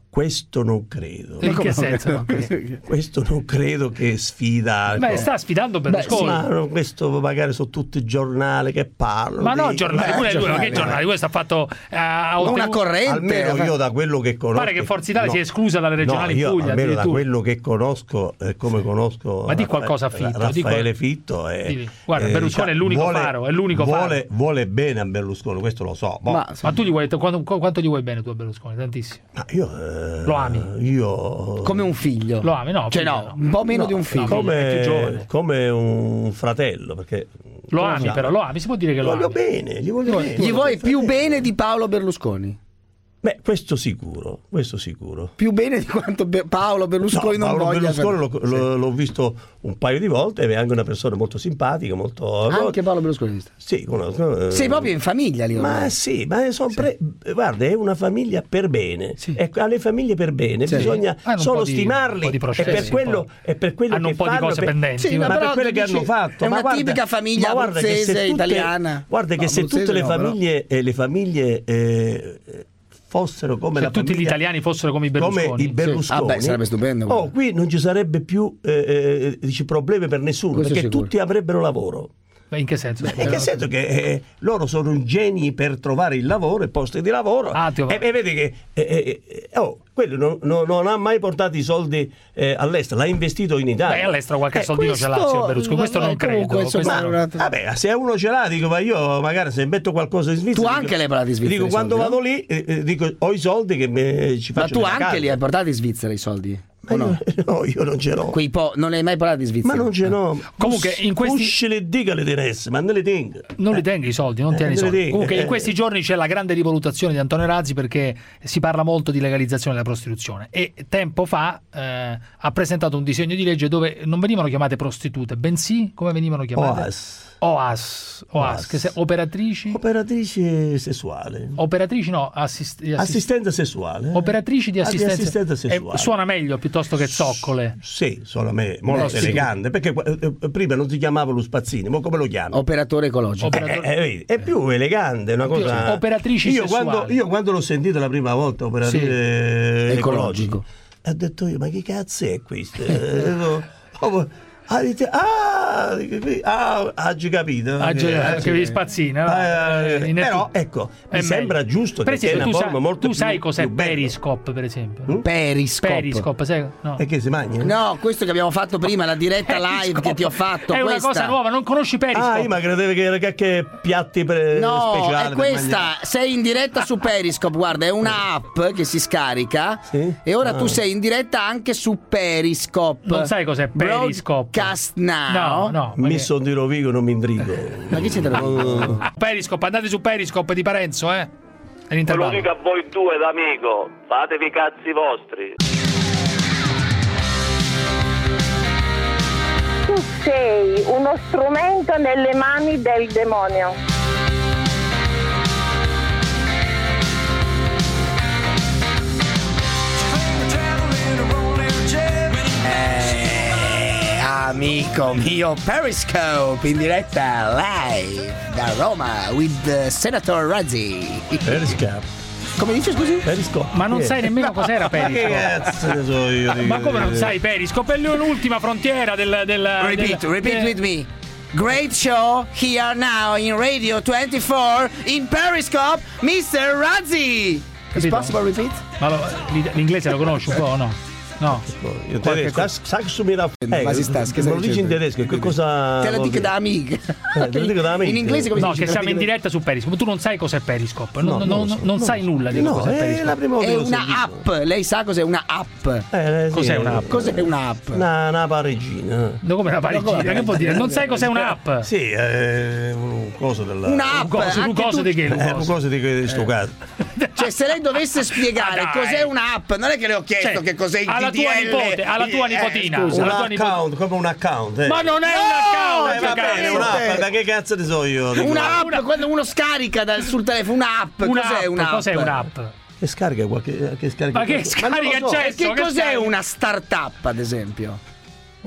Questo non credo. In che senso? Non questo non credo che sfida. Beh, sta sfidando Berlusconi. Beh, sì, ma no, questo magari sono tutti i giornali che parlano. Ma no, di... giornali, pure lui, che giornali? Questo ha fatto uh, una corrente. Almeno io da quello che conosco. Pare che Forza Italia no, sia esclusa dalle regionali no, io, in Puglia. Almeno da quello che conosco, eh, come conosco. Ma di qualcosa a Fitto. Raffaele di Fitto. È, Guarda, eh, Berlusconi diciamo, è l'unico vuole, faro. È l'unico vuole, faro. vuole bene a Berlusconi, questo lo so. Boh. Ma, ma tu gli vuoi, quanto, quanto gli vuoi bene tu a Berlusconi? Tantissimo. Ma io, eh, lo ami? Io. Come un figlio. Lo ami, no? Cioè no, un po' meno no, di un figlio. Come, come un fratello, perché lo ami siamo? Però, lo ami, si può dire che lo voglio ami. bene, gli voglio bene. Gli vuoi più bene di Paolo Berlusconi? Beh, questo sicuro, questo sicuro. Più bene di quanto Be- Paolo Berlusconi no, non Paolo voglia. Berlusconi l'ho, sì. l'ho, l'ho visto un paio di volte, è anche una persona molto simpatica, molto... Anche Paolo Berlusconi? Sì, conosco. Sei proprio in famiglia lì. Ma ormai. sì, ma sono pre... guarda, è una famiglia per bene. Sì. E alle famiglie per bene sì. bisogna ah, solo di, stimarli e per quello, e per quello hanno che un po' fanno, di cose per... pendenti. Sì, ma, ma per quello che hanno fatto. È ma una guarda, tipica famiglia abruzzese tutte, italiana. Guarda che no, se tutte le no, famiglie, eh, le famiglie eh, fossero come se la tutti famiglia, gli italiani fossero come i Berlusconi, come i Berlusconi sì. ah, beh, sarebbe stupendo. Oh, qui non ci sarebbe più eh, dici, problemi per nessuno, questo perché tutti avrebbero lavoro. Beh, in che senso? Beh, in che senso che eh, loro sono geni per trovare il lavoro, i posti di lavoro ah, e, e vedi che eh, eh, oh, quello non, non, non ha mai portato i soldi eh, all'estero, l'ha investito in Italia. Beh, all'estero qualche eh, soldino questo, ce l'ha, signor Berlusconi, questo non credo. Questo ma, ma, vabbè, se uno ce l'ha, dico, ma io magari se metto qualcosa in Svizzera. Tu anche dico, l'hai portato in Svizzera. Dico, quando soldi, vado no? lì, eh, dico, ho i soldi che me, ci faccio. Ma tu anche casa. Li hai portati in Svizzera i soldi? Ma no? Io, no, io non ce l'ho. Quei po- non li hai mai portati in Svizzera? Ma non ce l'ho. Comunque, in questi. Pusce le dica le diresse, ma non le tenga. Non li tenga i soldi, non tieni i soldi. Tenga. Comunque, eh. in questi giorni c'è la grande rivoluzione di Antonio Razzi perché si parla molto di legalizzazione della prostituzione. E tempo fa eh, ha presentato un disegno di legge dove non venivano chiamate prostitute, bensì come venivano chiamate? O A S. O A S, O A S, che se, operatrici operatrici sessuali. Operatrici no, assist, assist, assistenza sessuale. Operatrici di assistenza, di assistenza sessuale. Eh, suona meglio piuttosto che zoccole. Sì, suona me, molto eh, elegante, sì. Perché eh, prima non si chiamava lo spazzini, ma come lo chiami? Operatore ecologico. Operatore... Eh, eh, è più elegante, è una cosa. Operatrici io sessuali. Quando, io quando l'ho sentito la prima volta, operatore sì. ecologico, ho detto io, ma che cazzo è questo? oh, Ah, dite, ah, ah, oggi capito. Ah, che, che vi spazzina. Eh, però ecco, mi sembra giusto per che sia una forma sai, molto tu sai più, cos'è più Periscope, per esempio? Mm? Periscope. Periscope, sai? No. E che si mangia? No, questo che abbiamo fatto prima, la diretta live che ti ho fatto. È questa. una cosa nuova, non conosci Periscope? Ah, io ma credevo che era che piatti pre- no, speciali. No, è questa, sei in diretta su Periscope, guarda, è una app che si scarica sì? e ora ah. tu sei in diretta anche su Periscope. Non sai cos'è Periscope? Broadcast Now. No, no. Mi sono di Rovigo, non mi intrigo. Ma chi c'è da Rovigo? Periscope, andate su Periscope di Parenzo, eh? Ve lo dico a voi due d'amico, fatevi i cazzi vostri. Tu sei uno strumento nelle mani del demonio. Amico mio, Periscope in diretta live da Roma with uh, Senator Razzi. Periscope. Come dice, scusi? Periscope. Ma non sai nemmeno cos'era Periscope. Che cazzo ne so io? Ma come non sai Periscope? È l'ultima frontiera del... del repeat, del, repeat del... with me. Great show here now in Radio ventiquattro in Periscope, mister Razzi. Is it possible repeat? Ma lo, l'inglese lo conosci un po' o no? No, io tedesco, sagst du mir auf eh, ma si sta me lo dici in tedesco, che cosa te lo dico da amica. Eh, te lo dico da amica. In inglese come no, si dice? che siamo in diretta su Periscope. Tu non sai cos'è Periscope, no, non, non, non, so, non no. sai nulla di no, cos'è è Periscope. La prima volta è una app, lei sa cos'è una app? Eh, sì, cos'è un'app? Cos'è un'app? Una, una parigina. No, come una parigina? Che vuol dire? Non sai cos'è un'app? Sì, è un coso della un'app, un coso, un coso di che? È un coso di che sto caso. Cioè, se lei dovesse spiegare ah, cos'è un'app, non è che le ho chiesto cioè, che cos'è il alla T D L. tua nipote, alla tua nipotina, un alla tua account, come un account. Eh. Ma non è no, un account, eh, va bene, un'app, ma che cazzo ne so io? Un'app, una... quando uno scarica dal, sul telefono un'app, un'app, cos'è un'app? Cos'è un'app? Che scarica qualche che scarica Ma che scarica so. c'è? Che cos'è una startup, ad esempio?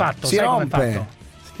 fatto? Si Sai com'è rompe. fatto?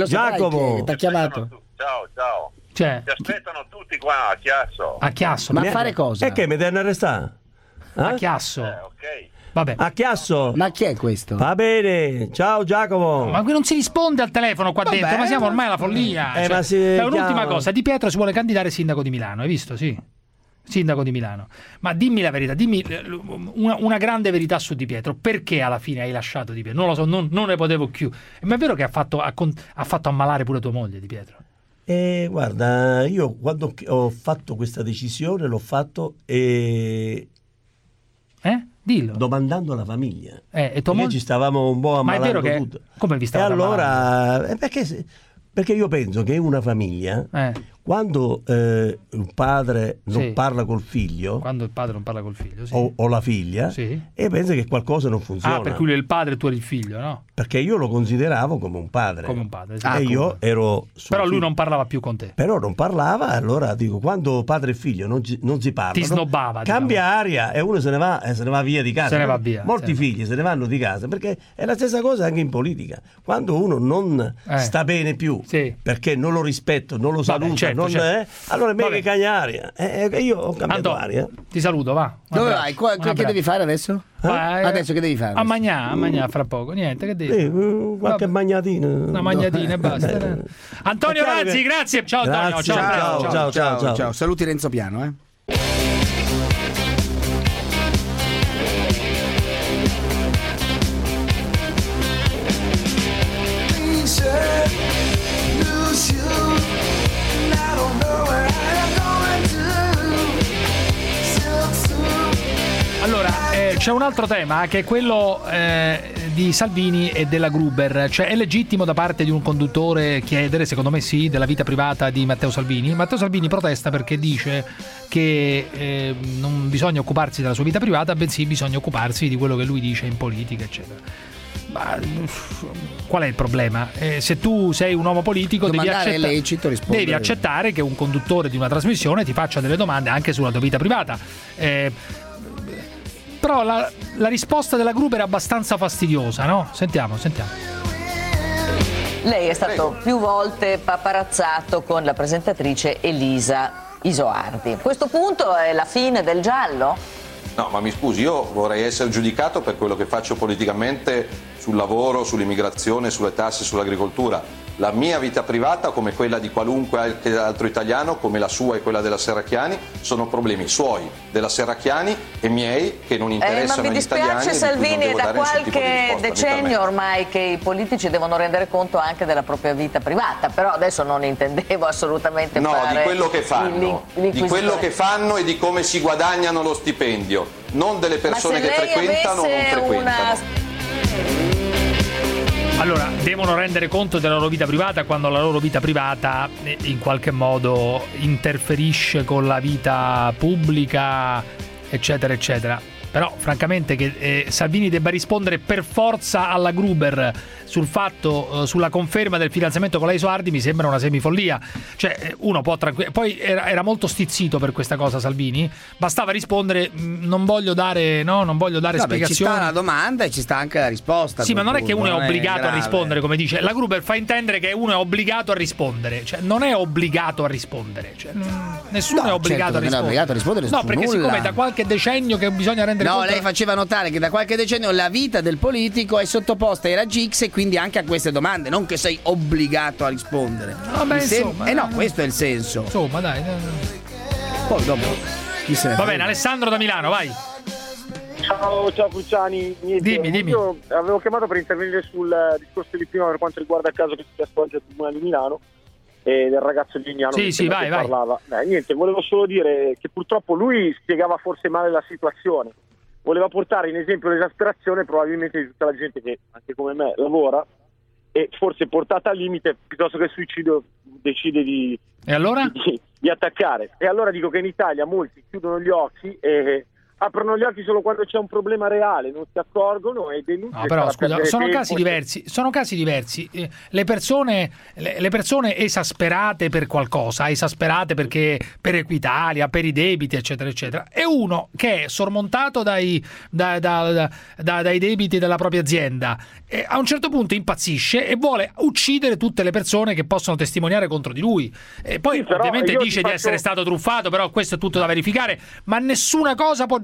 Lo saprai Giacomo. che t'ha chiamato. Ciao, ciao. Cioè, Ti aspettano tutti qua a Chiasso. a Chiasso. Ma perché- fare cosa? E che mi devono arrestare? A Chiasso. Eh, ok. Vabbè. A Chiasso. Ma chi è questo? Va bene, ciao Giacomo. Ma qui non si risponde al telefono qua Vabbè, dentro, ma siamo ormai alla follia. Eh, Cioè, ma si beh, un'ultima chiama. cosa, Di Pietro si vuole candidare sindaco di Milano, hai visto? Sì. Sindaco di Milano. Ma dimmi la verità, dimmi una, una grande verità su Di Pietro. Perché alla fine hai lasciato Di Pietro? Non lo so, non, non ne potevo più. Ma è vero che ha fatto, ha, ha fatto ammalare pure tua moglie, Di Pietro? Eh, guarda, io quando ho fatto questa decisione l'ho fatto e... Eh? Dillo. Domandando alla famiglia. Eh, e tua perché moglie... ci stavamo un po' ammalando. Ma è vero che... tutto. Come vi E stavate allora... Eh, perché, perché io penso che una famiglia... Eh. Quando eh, un padre non Sì. parla col figlio, Quando il padre non parla col figlio, sì. o, o la figlia, Sì. e pensa che qualcosa non funziona. Ah, per cui lui è il padre e tu eri il figlio, no? Perché io lo consideravo come un padre. Come un padre, sì. e Ah, io come- ero suo Però lui figlio. non parlava più con te. Però non parlava, allora dico, quando padre e figlio non, ci- non si parlano, Ti snobbava, cambia aria e uno se ne va, eh, se ne va via di casa. Se ne va via, Molti sì. figli se ne vanno di casa, perché è la stessa cosa anche in politica. Quando uno non Eh. sta bene più, Sì. perché non lo rispetto, non lo Vabbè, saluta, certo, non certo. è, allora è meglio Vabbè. che cambia aria. Eh, eh, io ho cambiato Anto, aria. ti saluto, va. Un Dove abbraccio, vai? Qua- un che abbraccio. devi fare adesso? Vai, Adesso che devi fare? A magnà, a magnà fra poco. Niente, che devi Sì, fare? mm, qualche Vabbè. magnatina. Una magnatina e basta. Eh, Antonio è chiaro Razzi, che- grazie. Ciao Antonio, Grazie, ciao, ciao, ciao, ciao, ciao, ciao. ciao. Saluti Renzo Piano, eh. Allora, eh, c'è un altro tema che è quello eh, di Salvini e della Gruber. Cioè, è legittimo da parte di un conduttore chiedere, secondo me sì, della vita privata di Matteo Salvini. Matteo Salvini protesta perché dice che eh, non bisogna occuparsi della sua vita privata, bensì bisogna occuparsi di quello che lui dice in politica, eccetera. Ma uff, qual è il problema? Eh, se tu sei un uomo politico devi, Domandare è accetta- lecito, rispondere- devi accettare che un conduttore di una trasmissione ti faccia delle domande anche sulla tua vita privata. Eh, però la, la risposta della Gruber è abbastanza fastidiosa, no? Sentiamo, sentiamo. Lei è stato più volte paparazzato con la presentatrice Elisa Isoardi. A questo punto è la fine del giallo? No, ma mi scusi, io vorrei essere giudicato per quello che faccio politicamente sul lavoro, sull'immigrazione, sulle tasse, sull'agricoltura. La mia vita privata, come quella di qualunque altro italiano, come la sua e quella della Serracchiani, sono problemi suoi, della Serracchiani e miei, che non Eh, ma interessano mi agli italiani. dispiace e di cui non Salvini, è devo da dare nessun tipo di qualche risposta, decennio mica a me. ormai che i politici devono rendere conto anche della propria vita privata, però adesso non intendevo assolutamente No, fare di quello che il- fanno, di l'inquisitore. quello che fanno e di come si guadagnano lo stipendio, non delle persone Ma se che lei frequentano o non avesse frequentano. una... Allora, devono rendere conto della loro vita privata quando la loro vita privata eh, in qualche modo interferisce con la vita pubblica, eccetera, eccetera. Però, francamente, che eh, Salvini debba rispondere per forza alla Gruber sul fatto, eh, sulla conferma del fidanzamento con la Isoardi mi sembra una semifollia. Cioè, eh, uno può tranquillo. Poi era, era molto stizzito per questa cosa Salvini. Bastava rispondere, mh, non voglio dare, no, non voglio dare Vabbè, ci spiegazioni. sta la domanda e ci sta anche la risposta. Sì, ma non è che uno è Non obbligato a grave. rispondere, come dice. La Gruber fa intendere che uno è obbligato a rispondere. Cioè, non è obbligato a rispondere. Cioè, mm, nessuno No, è obbligato certo a che non è rispondere. obbligato a rispondere No, su perché nulla. siccome da qualche decennio che bisogna rendere No, conto. lei faceva notare che da qualche decennio la vita del politico è sottoposta ai raggi X e quindi anche a queste domande, non che sei obbligato a rispondere. Vabbè, Mi sem- insomma, eh no, eh. questo è il senso. Insomma, dai. dai, dai. Poi dopo chi se ne Va frega. bene, Alessandro da Milano, vai. Ciao, ciao Cruciani. Niente, Dimmi, dimmi. Io avevo chiamato per intervenire sul eh, discorso di prima per quanto riguarda il caso che è successo oggi al Tribunale di Milano e del ragazzo Giuliano Sì, che sì, vai, che vai. parlava. Beh, niente, volevo solo dire che purtroppo lui spiegava forse male la situazione. Voleva portare in esempio l'esasperazione probabilmente di tutta la gente che anche come me lavora e forse portata al limite piuttosto che il suicidio decide di, E allora? di, di attaccare. E allora dico che in Italia molti chiudono gli occhi e aprono gli occhi solo quando c'è un problema reale, non si accorgono e denunciano. No, però scusa, sono casi diversi, sono casi diversi. Eh, Le persone, le, le persone esasperate per qualcosa, esasperate perché per Equitalia, per i debiti, eccetera, eccetera, e uno che è sormontato dai, da- da- da- da- dai debiti della propria azienda, e a un certo punto impazzisce e vuole uccidere tutte le persone che possono testimoniare contro di lui. E poi Sì, però ovviamente io ti dice di faccio- essere stato truffato, però questo è tutto da verificare, ma nessuna cosa può giustificare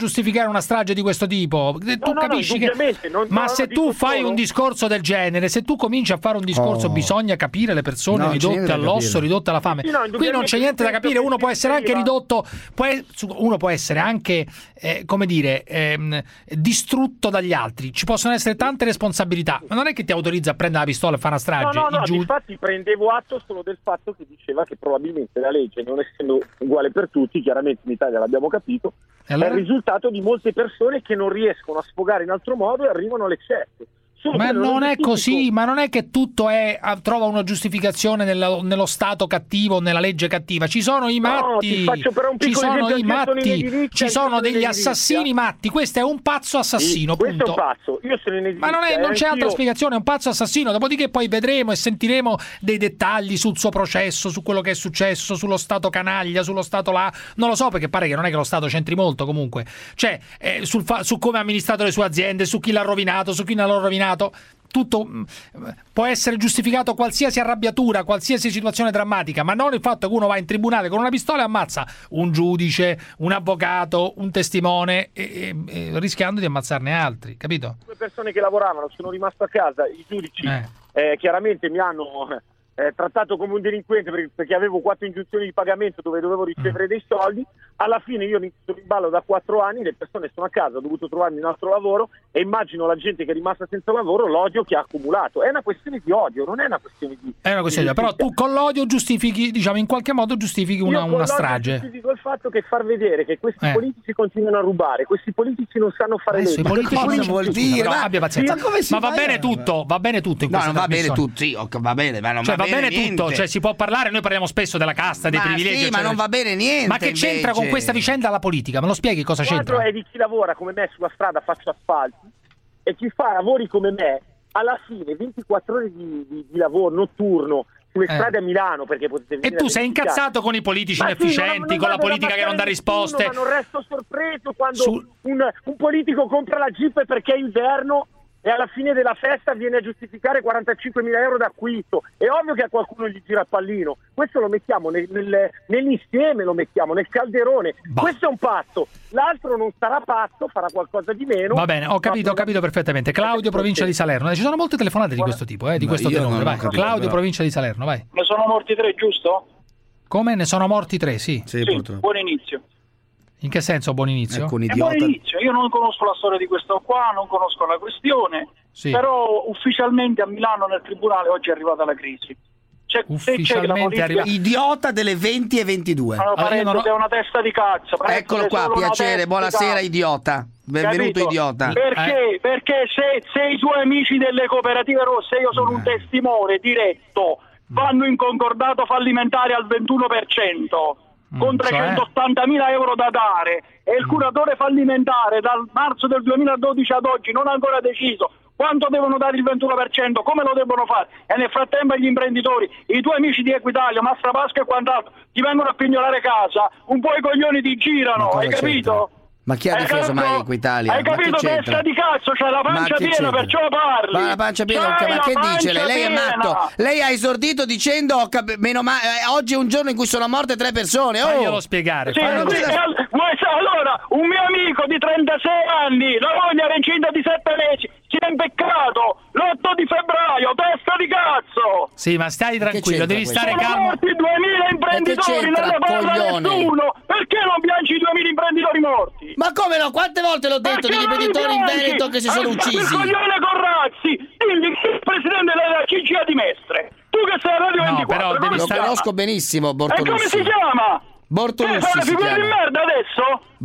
giustificare una strage di questo tipo. Tu no, no, capisci che non, ma no, se no, tu fai solo... un discorso del genere, se tu cominci a fare un discorso Oh. bisogna capire le persone No, ridotte all'osso, ridotte alla fame. Sì, no, Qui non c'è niente da capire, uno può essere anche ridotto, può, uno può essere anche eh, come dire ehm, distrutto dagli altri. Ci possono essere tante responsabilità, ma non è che ti autorizza a prendere la pistola e fare una strage. No, no, no, giu- infatti prendevo atto solo del fatto che diceva che probabilmente la legge, non essendo uguale per tutti, chiaramente in Italia l'abbiamo capito, allora? è il risultato di molte persone che non riescono a sfogare in altro modo e arrivano all'eccesso. Solo Ma quello non è giustifico. così, ma non è che tutto è trova una giustificazione nella- nello Stato cattivo, nella legge cattiva. Ci sono i matti, ti faccio però un ci piccolo sono esempio, i anch'io sono in matti, edilizia, ci anch'io sono sono in degli edilizia. assassini matti. Questo è un pazzo assassino, Sì, questo punto. è un pazzo, io sono in edilizia. Ma non, è, non c'è eh, altra anch'io- spiegazione, è un pazzo assassino. Dopodiché poi vedremo e sentiremo dei dettagli sul suo processo, su quello che è successo, sullo Stato canaglia, sullo Stato là. Non lo so, perché pare che non è che lo Stato c'entri molto comunque. Cioè, eh, sul fa- su come ha amministrato le sue aziende, su chi l'ha rovinato, su chi non l'ha rovinato. Tutto mh, può essere giustificato qualsiasi arrabbiatura, qualsiasi situazione drammatica, ma non il fatto che uno va in tribunale con una pistola e ammazza un giudice, un avvocato, un testimone, e, e, e rischiando di ammazzarne altri, capito? Due persone che lavoravano, sono rimasto a casa, i giudici Eh. eh, chiaramente mi hanno eh, trattato come un delinquente perché, perché avevo quattro ingiunzioni di pagamento dove dovevo ricevere Mm. dei soldi. Alla fine io inizio in ballo da quattro anni, le persone sono a casa, ho dovuto trovarmi un altro lavoro e immagino la gente che è rimasta senza lavoro, l'odio che ha accumulato. È una questione di odio, non è una questione di... È una questione, di però tu con l'odio giustifichi, diciamo, in qualche modo giustifichi una, Io con una l'odio strage. giustifico il fatto che far vedere che questi Eh. politici continuano a rubare, questi politici non sanno fare Adesso i leggi. politici Cosa non vuol scusa, dire? però Ma- abbia pazienza. ma come si Ma va fa bene a- tutto, va bene tutto in No, questa non va bene trasmissione. tutto, sì, ok, va bene, ma non Cioè va, va bene, niente. tutto, cioè si può parlare, noi parliamo spesso della casta, dei Ma privilegi, sì, ma eccetera. non va bene niente, Ma che c'entra con invece? questa vicenda la politica? Me lo spieghi cosa Quattro c'entra? è di chi lavora come me sulla strada, faccio asfalti, e chi fa lavori come me, alla fine ventiquattro ore di, di, di lavoro notturno sulle Eh. strade a Milano, perché potete E venire tu a sei verificare. incazzato con i politici Ma sì, inefficienti, non- non con la vado ad politica che non dà ammazzare risposte. nessuno, ma non resto sorpreso quando Su- un, un politico compra la Jeep perché è inverno e alla fine della festa viene a giustificare quarantacinquemila euro d'acquisto. È ovvio che a qualcuno gli gira il pallino. Questo lo mettiamo nel, nel- nell'insieme, lo mettiamo nel calderone. Bah. Questo è un pazzo. L'altro non sarà pazzo, farà qualcosa di meno. Va bene, ho capito, ho capito perfettamente. Claudio, provincia di Salerno. Ci sono molte telefonate di questo tipo, eh, di Ma questo io tenore. non ho Vai. capito, Claudio, però. provincia di Salerno, vai. Ne sono morti tre, giusto? Come ne sono morti tre, sì. Sì, purtroppo. Buon inizio. In che senso buon inizio? Ecco un È buon idiota. inizio. Io non conosco la storia di questo qua, non conosco la questione, Sì. però ufficialmente a Milano nel tribunale oggi è arrivata la crisi. C'è, se c'è che la Ufficialmente politica... arriva- Idiota delle venti e ventidue. Allora, Allora, io Parenzo, non ho- sei una testa di cazzo. Parenzo, Eccolo sei qua, solo una testa piacere, di buonasera cazzo. idiota. Benvenuto Capito? idiota. Perché? Perché se, se i tuoi amici delle cooperative rosse, io sono un testimone diretto, vanno in concordato fallimentare al ventuno per cento con cioè? trecentottantamila euro da dare e il curatore fallimentare dal marzo del duemiladodici ad oggi non ha ancora deciso quanto devono dare il ventuno per cento, come lo devono fare, e nel frattempo gli imprenditori, i tuoi amici di Equitalia, Mastrapasca e quant'altro, ti vengono a pignolare casa, un po' i coglioni ti girano, Ma cosa hai capito? c'entra? Ma chi ha Hai difeso capito? mai Equitalia? Hai Ma che capito, c'entra? testa di cazzo, c'hai la Ma pancia che piena, c'entra? perciò parli. Ma la pancia piena, C'hai ma la che dice pancia lei? Lei è piena. matto. Lei ha esordito dicendo ho cap- meno ma- eh, oggi è un giorno in cui sono morte tre persone. Oh! Faglielo spiegare. Sì, faglielo sì, spiegare. al- vuoi sa- allora, un mio amico di trentasei anni, la moglie era incinta di sette mesi, si è impeccato l'otto di febbraio, testa di cazzo! Sì, ma stai tranquillo, c'entra devi questo? stare Sono calmo. morti duemila imprenditori, non c'entra, ne parla coglione? nessuno! Perché non piangi i duemila imprenditori morti? Ma come no? Quante volte l'ho detto Perché degli non li imprenditori in piangi? Veneto che si sono Eh, uccisi? Il coglione Corrazzi, digli che il presidente della C G A di Mestre. Tu che sei a Radio No, ventiquattro, però come devi si Lo stare- chiama? conosco benissimo E come Bortolussi. si chiama? Bortolussi Che fa si una figura di chiama. merda adesso?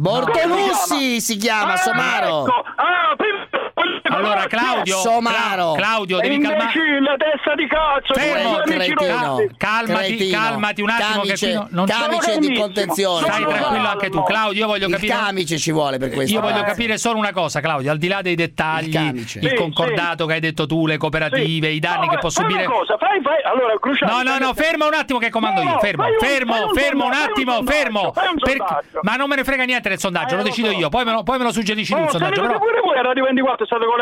Bortolussi si chiama, Ah, Somaro. ecco. Ah, prima- Allora, Claudio, Somaro. Cla- Claudio, E devi calmare. imbecille, testa di cazzo, Fermo, tu e i tuoi amici cretino. rossi. Calmati, Cretino. calmati un attimo Camice, che qui no- non c'è. camice di Benissimo. contenzione. Stai Sono tranquillo anche tu, calmo. Claudio. Io voglio Il capire. camice ci vuole per questo. Io voglio Eh. capire solo una cosa, Claudio, al di là dei dettagli, Il camice. il Sì, concordato che hai detto tu, le cooperative, Sì. i danni No, che ma può fai subire. una cosa, fai, fai, allora, Cruciani, No, no, no, fai- ferma un attimo che comando No, io, no, fermo, fai un- fermo, fai un fermo un sondaggio, attimo, fai un fermo. sondaggio, fai un Per- sondaggio. Ma non me ne frega niente del sondaggio, Eh, lo lo decido so. io, poi me lo, poi me lo suggerisci tu Oh, il se sondaggio, ne però. pure voi a Radio ventiquattro state con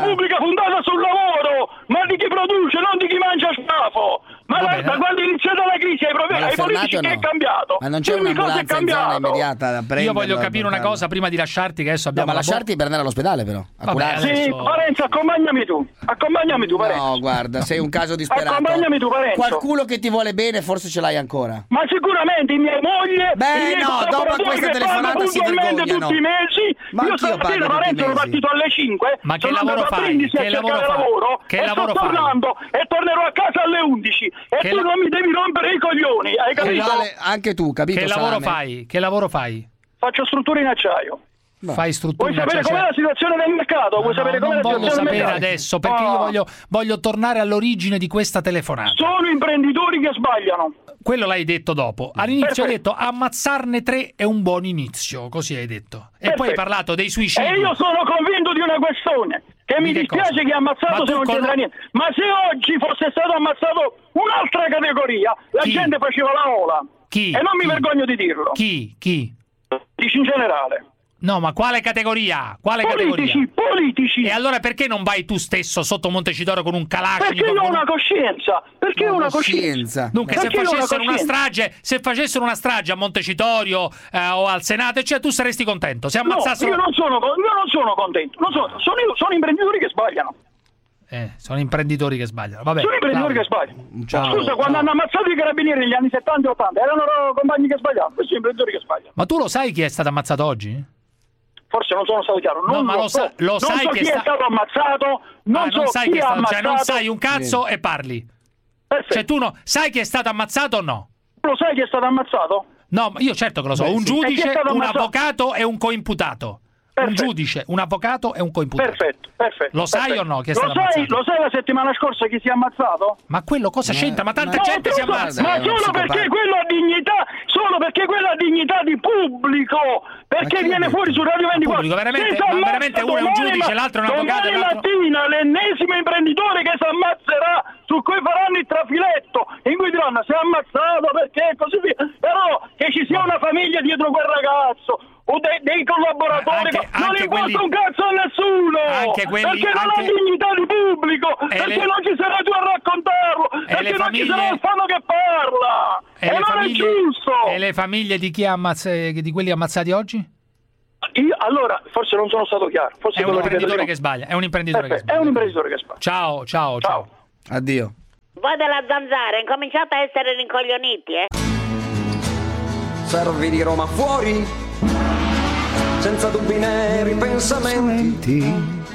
Repubblica puntata sul lavoro, ma di chi produce, non di chi mangia scafo. Ma Va la, bene. da quando è iniziata la crisi ai, Ma l'ha ai politici fermato o che no? è cambiato? Ma non c'è Dimmi cosa è un'ambulanza in zona cambiato? immediata da prendere? Io voglio capire una cosa prima di lasciarti, che adesso No, abbiamo ma la lasciarti per andare all'ospedale però. A Vabbè, curare. Sì, adesso- Parenzo, accompagnami tu. Accompagnami tu, Parenzo. No, guarda, sei un caso disperato. Accompagnami tu, Parenzo. Qualcuno che ti vuole bene forse ce l'hai ancora. Ma sicuramente i miei moglie, Beh, i miei no, dopo collaboratori questa che telefonata pagano si puntualmente vergognano. tutti i mesi. Ma Io anch'io stamattina, pago tutti i Parenzo, sono mesi. partito alle cinque. Ma che sono lavoro andato a fai? Brindisi Che a cercare lavoro fai? lavoro Che e lavoro sto fai? tornando e tornerò a casa alle undici. E Che tu la- non mi devi rompere i coglioni, hai Che capito? vale anche tu, capito? Che lavoro Salame? fai? Che lavoro fai? Faccio strutture in acciaio. Fai strutture Vuoi in sapere acciaio? com'è la situazione del mercato? Vuoi No, sapere com'è non la voglio situazione del sapere mercato? adesso, perché io Ah. voglio, voglio tornare all'origine di questa telefonata. Sono imprenditori che sbagliano. Quello l'hai detto dopo. All'inizio hai Perfetto. detto ammazzarne tre è un buon inizio, così hai detto. E poi hai Perfetto. parlato dei suicidi. E io sono convinto di una questione, che mi Di che dispiace cosa? chi ha ammazzato Ma se tu non con- c'entra niente. Ma se oggi fosse stato ammazzato un'altra categoria, la Chi? gente faceva la ola. Chi? E non mi Chi? vergogno di dirlo. Chi? Chi? Dici in generale. No, ma quale categoria? Quale Politici, categoria? politici. E allora perché non vai tu stesso sotto Montecitorio con un Perché Kalashnikov? io ho con un- una coscienza. Perché ho una coscienza. Dunque, se Perché io ho una facessero una coscienza. strage, se facessero una strage a Montecitorio eh, o al Senato, cioè tu saresti contento. Se No, ammazzassero. io non sono, co- io non sono contento. Non sono, sono, io- sono imprenditori che sbagliano. Eh, sono imprenditori che sbagliano. Vabbè, sono imprenditori Claudio. che sbagliano. Ciao. Scusa, quando hanno ammazzato i carabinieri negli anni settanta e ottanta, erano loro compagni che sbagliavano. Questi sono imprenditori che sbagliano. Ma tu lo sai chi è stato ammazzato oggi? Forse non sono stato chiaro. Non No, ma lo so. sa- lo non sai so che chi sta- è stato ammazzato. Non Ah, so non sai chi chi è ha stato, ammazzato. cioè non sai un cazzo e parli. Perfetto. Cioè tu no, sai chi è stato ammazzato o no? Lo sai chi è stato ammazzato? No, io certo che lo so, Beh, un sì. E chi è giudice, stato un ammazzato? avvocato e un coimputato. Un giudice, un avvocato e un coimputato. Perfetto, perfetto. Lo sai perfetto. o no chi è lo stato sai, ammazzato? Lo sai la settimana scorsa chi si è ammazzato? Ma quello cosa c'entra? Ma tanta No, gente tu si lo sai, ammazza. Ma solo perché quello ha dignità, solo perché quello ha dignità di pubblico, perché viene fuori su Radio ventiquattro. pubblico, veramente? Si Ma ammazza veramente uno è un domani giudice, ma- l'altro è un avvocato e Domani l'altro- mattina l'ennesimo imprenditore che si ammazzerà, su cui faranno il trafiletto, in cui diranno si è ammazzato perché e così via. Però che ci sia una famiglia dietro quel ragazzo o dei, dei collaboratori, Anche- non anche importa quelli- un cazzo a nessuno, Anche quelli- perché non anche- ha dignità di pubblico, E perché le- non ci sarai tu a raccontarlo, E perché le non ci sarà famiglie- il fano che parla, E, e, le non famiglie, è giusto. e le famiglie di chi ha ammazz- di quelli ammazzati oggi? Io, allora, forse non sono stato chiaro, forse È un ve lo ripeto imprenditore di che sbaglia, è un imprenditore che Perfetto, sbaglia. è un imprenditore che sbaglia. Ciao, ciao, ciao. Addio. Voi della Zanzara incominciate a essere rincoglioniti, eh? Servi di Roma fuori, senza dubbi né ripensamenti.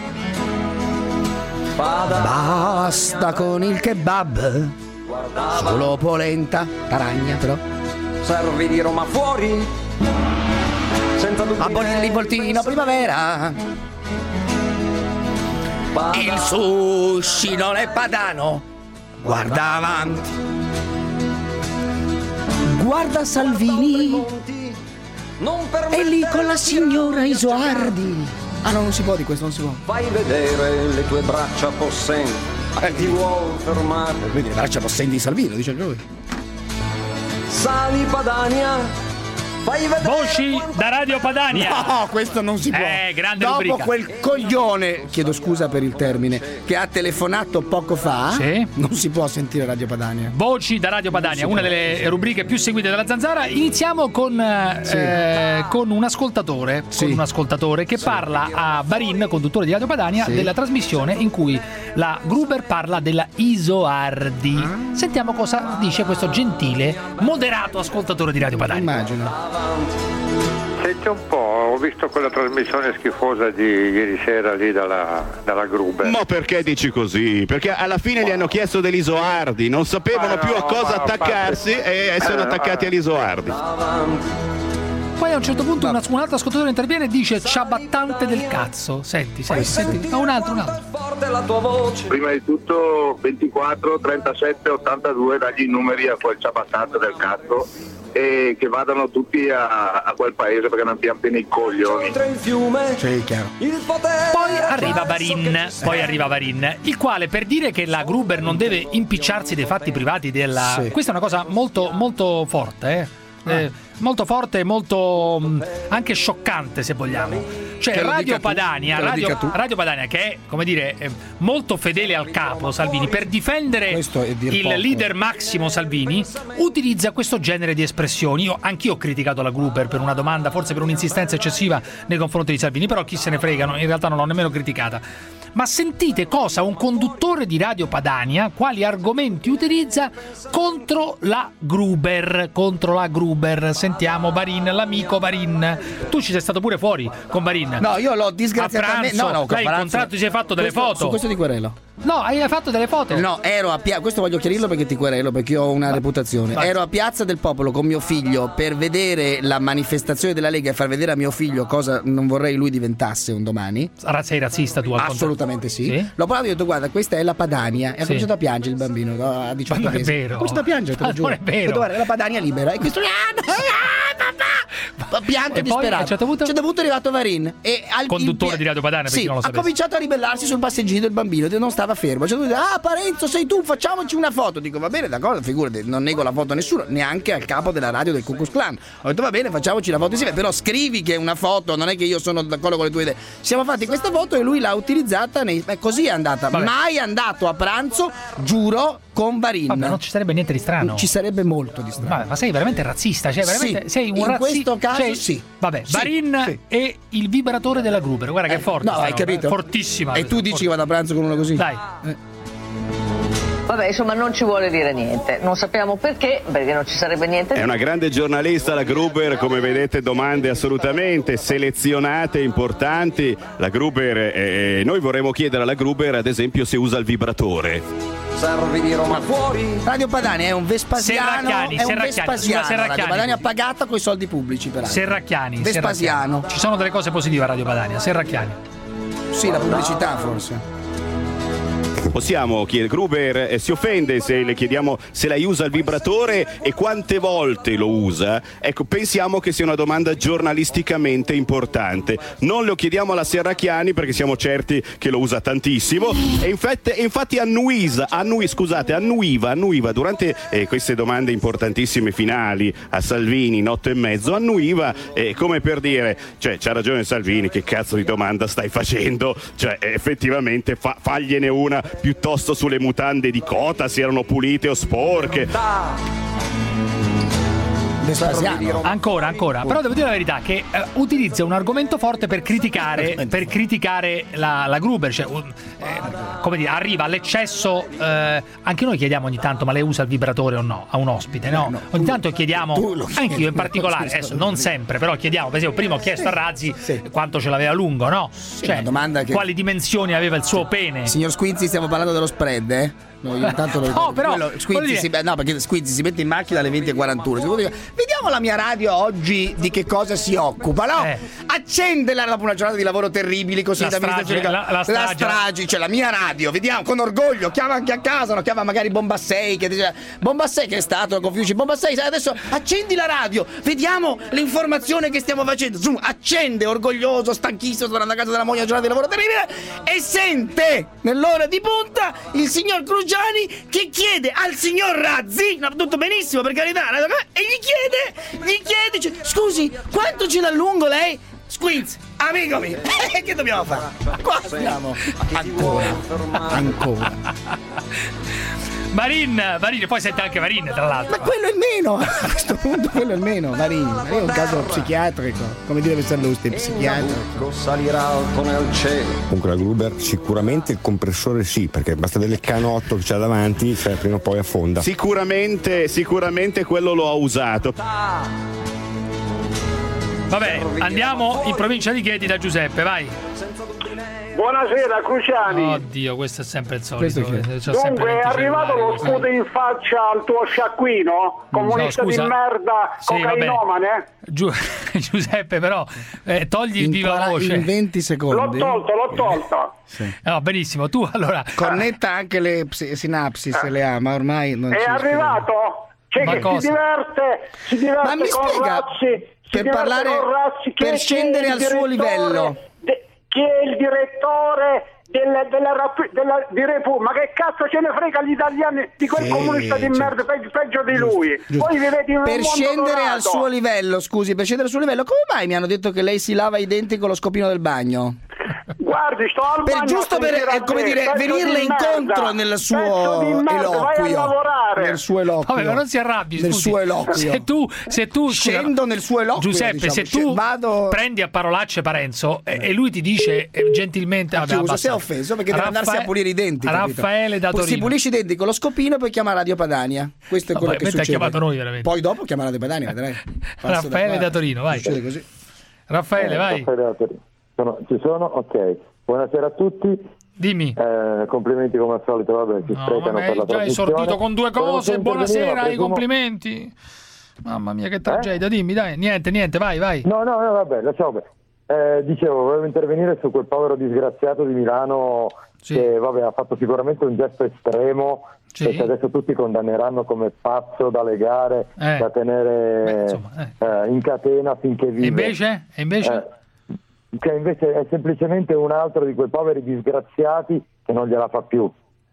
Vada. Basta con il kebab. Solo polenta, taragna però. Servi di Roma fuori, senza dubbi Abolì il voltino primavera. Il sushi non è padano. Guarda avanti. Guarda Salvini. È lì con la signora Isoardi. Ah no, non si può di questo, non si può. Fai vedere le tue braccia possenti, ti vuol fermare. Quindi le braccia possenti di Salvini, lo dice lui. Sali Padania, fai vedere. Voci da Radio Padania. No, questo non si può. Eh, grande Dopo rubrica. quel coglione, chiedo scusa per il termine, che ha telefonato poco fa, Sì. non si può sentire Radio Padania. Voci da Radio Padania, una delle rubriche più seguite della Zanzara. Iniziamo con, eh, con un ascoltatore, con un ascoltatore che parla a Barin, conduttore di Radio Padania, Sì. della trasmissione in cui la Gruber parla della Isoardi. Ah. Sentiamo cosa dice questo gentile, moderato ascoltatore di Radio Padania. Immagino. Senti un po', ho visto quella trasmissione schifosa di ieri sera lì dalla, dalla Gruber. Ma perché dici così? Perché alla fine gli hanno chiesto dell'Isoardi, non sapevano Ma più a no, cosa ma attaccarsi infatti- e sono Eh, attaccati eh. all'Isoardi. Poi a un certo punto una- un altro ascoltatore interviene e dice ciabattante del cazzo. Senti, senti, senti. No, un altro, un altro. Prima di tutto ventiquattro, trentasette, ottantadue, dagli i numeri a quel ciabattante del cazzo e che vadano tutti a, a quel paese perché non pian pieni i coglioni. Sì, chiaro. Poi arriva Varin, poi arriva Varin, il quale per dire che la Gruber non deve impicciarsi dei fatti privati della... Sì. Questa è una cosa molto molto forte, eh. Eh, molto forte e molto mh, anche scioccante, se vogliamo. Cioè Che lo Radio dica tu, Padania, che lo Radio, dica tu. Radio Padania, che è, come dire, eh, molto fedele al capo Salvini, per difendere Questo è dir il poco. leader Massimo Salvini, utilizza questo genere di espressioni. Io anch'io ho criticato la Gruber per una domanda, forse per un'insistenza eccessiva nei confronti di Salvini, però chi se ne frega, no, in realtà non l'ho nemmeno criticata. Ma sentite cosa un conduttore di Radio Padania, quali argomenti utilizza contro la Gruber, contro la Gruber. Sentiamo Varin, l'amico Varin. Tu ci sei stato pure fuori con Varin. No, io l'ho disgraziatamente. A pranzo, No, no, l'hai pranzo- incontrato, ti sei fatto delle Questo- foto. Su questo ti querelo. No, hai fatto delle foto. No, ero a Piazza. Questo voglio chiarirlo perché ti querelo, perché io ho una reputazione. vai. Ero a Piazza del Popolo con mio figlio per vedere la manifestazione della Lega e far vedere a mio figlio cosa non vorrei lui diventasse un domani. Ra- Sei razzista tu al contrario? Assolutamente sì. Sì? L'ho parlato e ho detto guarda, questa è la Padania. E ha Sì. cominciato a piangere il bambino no, a diciotto Ma non è mesi. vero. Ha cominciato a piangere, te lo Ma giuro. non è vero. Ho detto, guarda, è la Padania libera. E questo papà! Pianto E poi, disperato. a un certo punto- A un certo punto è arrivato Varin e al Conduttore in- di Radio Padania, per sì, chi non lo ha sapesse. cominciato a ribellarsi sul passeggino del bambino che non stava fermo. A un certo punto, ah Parenzo sei tu, facciamoci una foto. Dico va bene, d'accordo, figurati, non nego la foto a nessuno, neanche al capo della radio del Ku Klux Klan. Ho detto va bene, facciamoci la foto insieme, però scrivi che è una foto, non è che io sono d'accordo con le tue idee. Siamo fatti questa foto e lui l'ha utilizzata nei... Beh, così è andata. Vabbè. Mai andato a pranzo, giuro, con Varin. Vabbè, non ci sarebbe niente di strano. Ci sarebbe molto di strano. Vabbè, ma sei veramente razzista, cioè veramente Sì, sei un in razzista. questo caso cioè, sì. Vabbè, Sì, Varin sì. e il vibratore della Gruber. Guarda che è forte. No, sta hai roba, capito? eh. Fortissima. E tu dici che vado a pranzo con uno così? Dai. Vabbè, insomma, non ci vuole dire niente. Non sappiamo perché, perché non ci sarebbe niente. È una grande giornalista la Gruber, come vedete domande assolutamente selezionate, importanti. La Gruber, eh, noi vorremmo chiedere alla Gruber ad esempio se usa il vibratore. Servi di Roma fuori. Radio Padania è un Vespasiano. Serracchiani, è un Serracchiani, Vespasiano. scusa, Serracchiani. Radio Padania pagata con i soldi pubblici, peraltro. Serracchiani. Vespasiano. Serracchiani. Ci sono delle cose positive a Radio Padania. Serracchiani. Sì, la pubblicità forse. Possiamo chiedere, Gruber eh, si offende se le chiediamo se lei usa il vibratore e quante volte lo usa? Ecco, pensiamo che sia una domanda giornalisticamente importante. Non lo chiediamo alla Serracchiani perché siamo certi che lo usa tantissimo e infatti, infatti annuisa, annui, scusate, annuiva, annuiva durante eh, queste domande importantissime finali a Salvini, notte e mezzo, annuiva eh, come per dire, cioè c'ha ragione Salvini, che cazzo di domanda stai facendo? Cioè eh, effettivamente fa, fagliene una piuttosto sulle mutande di Cota, se erano pulite o sporche. Ancora, ancora. Però devo dire la verità che eh, utilizza un argomento forte per criticare, per criticare la, la Gruber. Cioè, un- eh, come dire, arriva all'eccesso. eh, anche noi chiediamo ogni tanto, ma lei usa il vibratore o no? A un ospite, no? Ogni tanto chiediamo, anch'io in particolare, adesso non sempre, però chiediamo. Per esempio, prima ho chiesto a Razzi quanto ce l'aveva lungo, no? Cioè, una domanda che- quali dimensioni aveva il suo pene? Signor Squinzi, stiamo parlando dello spread, eh? No, io intanto lo No, però, quello- voglio Squinzi dire- si, beh, no, perché Squinzi si mette in macchina alle venti e quarantuno. Secondo me, vediamo la mia radio oggi di che cosa si occupa, no? Eh. Accendela dopo una giornata di lavoro terribili, così La da amministrazione- strage, la- la strage. strage, cioè la mia radio, vediamo con orgoglio, chiama anche a casa, no? Chiama magari Bombassei che dice Bombassei che è stato con Fiuci, Bombassei, sai, adesso accendi la radio, vediamo l'informazione che stiamo facendo. Zoom, accende orgoglioso, stanchissimo, tornando a casa della moglie, una giornata di lavoro terribile e sente nell'ora di punta il signor Crugiani che chiede al signor Razzi, no, tutto benissimo per carità, e gli chiede, gli chiede, dice, scusi, quanto ce l'ha lungo lei? Squinz, amico mio, che dobbiamo fare? Qua siamo ancora, ancora. Marin, Marin, poi sente anche Marin, tra l'altro. Ma quello è il meno, a questo punto quello è il meno, Marini. Marini è un caso psichiatrico, come direbbe Sallusti, psichiatrico. Salirà alto nel cielo. Comunque la Gruber sicuramente il compressore sì, perché basta vedere il canotto che c'ha davanti, cioè prima o poi affonda. Sicuramente, sicuramente quello lo ha usato. Vabbè, andiamo in provincia di Chieti da Giuseppe, vai. Buonasera Cruciani. Oddio, questo è sempre il solito. Questo eh, c'ho sempre Dunque è venti arrivato cellulari, lo sputo in faccia al tuo sciacquino? Comunista No, di scusa. merda, Sì, cocainomane? Giu- Giuseppe, però, eh, togli il viva voce. In venti L'ho secondi. tolto, l'ho tolto. Sì. No, benissimo, tu allora. Connetta anche le ps- sinapsi se le ha, ma ormai non È ci arrivato? C'è Ma che cosa? si diverte, si diverte Ma mi con spiega, Razzi, si per diverte parlare- con Razzi, chi per è- scendere chi è al il suo direttore livello. de- chi è il direttore della, della, rapp- della di Repubblica, ma che cazzo ce ne frega gli italiani di quel Sì, comunista di certo. merda peggio, peggio di lui. Giusto. Voi vivete in un Per mondo scendere dorato. al suo livello, scusi, per scendere al suo livello, come mai mi hanno detto che lei si lava i denti con lo scopino del bagno? Guardi, sto al Per bagno giusto a per sentire eh, come a te, dire, pezzo venirle di incontro merda, nel pezzo suo di merda, vai a eloquio. lavorare. Nel suo eloquio. Vabbè, ma non si arrabbi, Nel scusi. suo eloquio. Se tu, se tu scusa, Scendo nel suo eloquio, Giuseppe, diciamo. se tu Vado- prendi a parolacce Parenzo e, e lui ti dice eh, gentilmente vabbè, Chiuso, abbassa. si è offeso perché deve andarsi a pulire i denti. capito? Raffaele da Poi Si Torino. pulisce i denti con lo scopino e poi chiama Radio Padania. Questo è No, quello poi che mentre ha succede. chiamato noi, veramente. Poi dopo chiama Radio Padania, vedrai. Passa Raffaele qua. da Torino, vai. Succede così. Raffaele, Eh, vai. Raffaele da Torino. Sono- ci sono? Ok. Buonasera a tutti. Dimmi. Eh, complimenti come al solito, vabbè, ci No, sprecano vabbè, per la già hai trasmissione. esordito con due Volevo cose. intervenire, Buonasera, ma i presumo- complimenti. Mamma mia, che tragedia. Dimmi, dai. Niente, niente, vai, vai. No, no, no, vabbè, lasciamo bene. Eh, dicevo, volevo intervenire su quel povero disgraziato di Milano che vabbè, ha fatto sicuramente un gesto estremo Sì. e che adesso tutti condanneranno come pazzo da legare, Eh. da tenere eh, in catena finché vive. E invece? E invece? Eh, che invece è semplicemente un altro di quei poveri disgraziati che non gliela fa più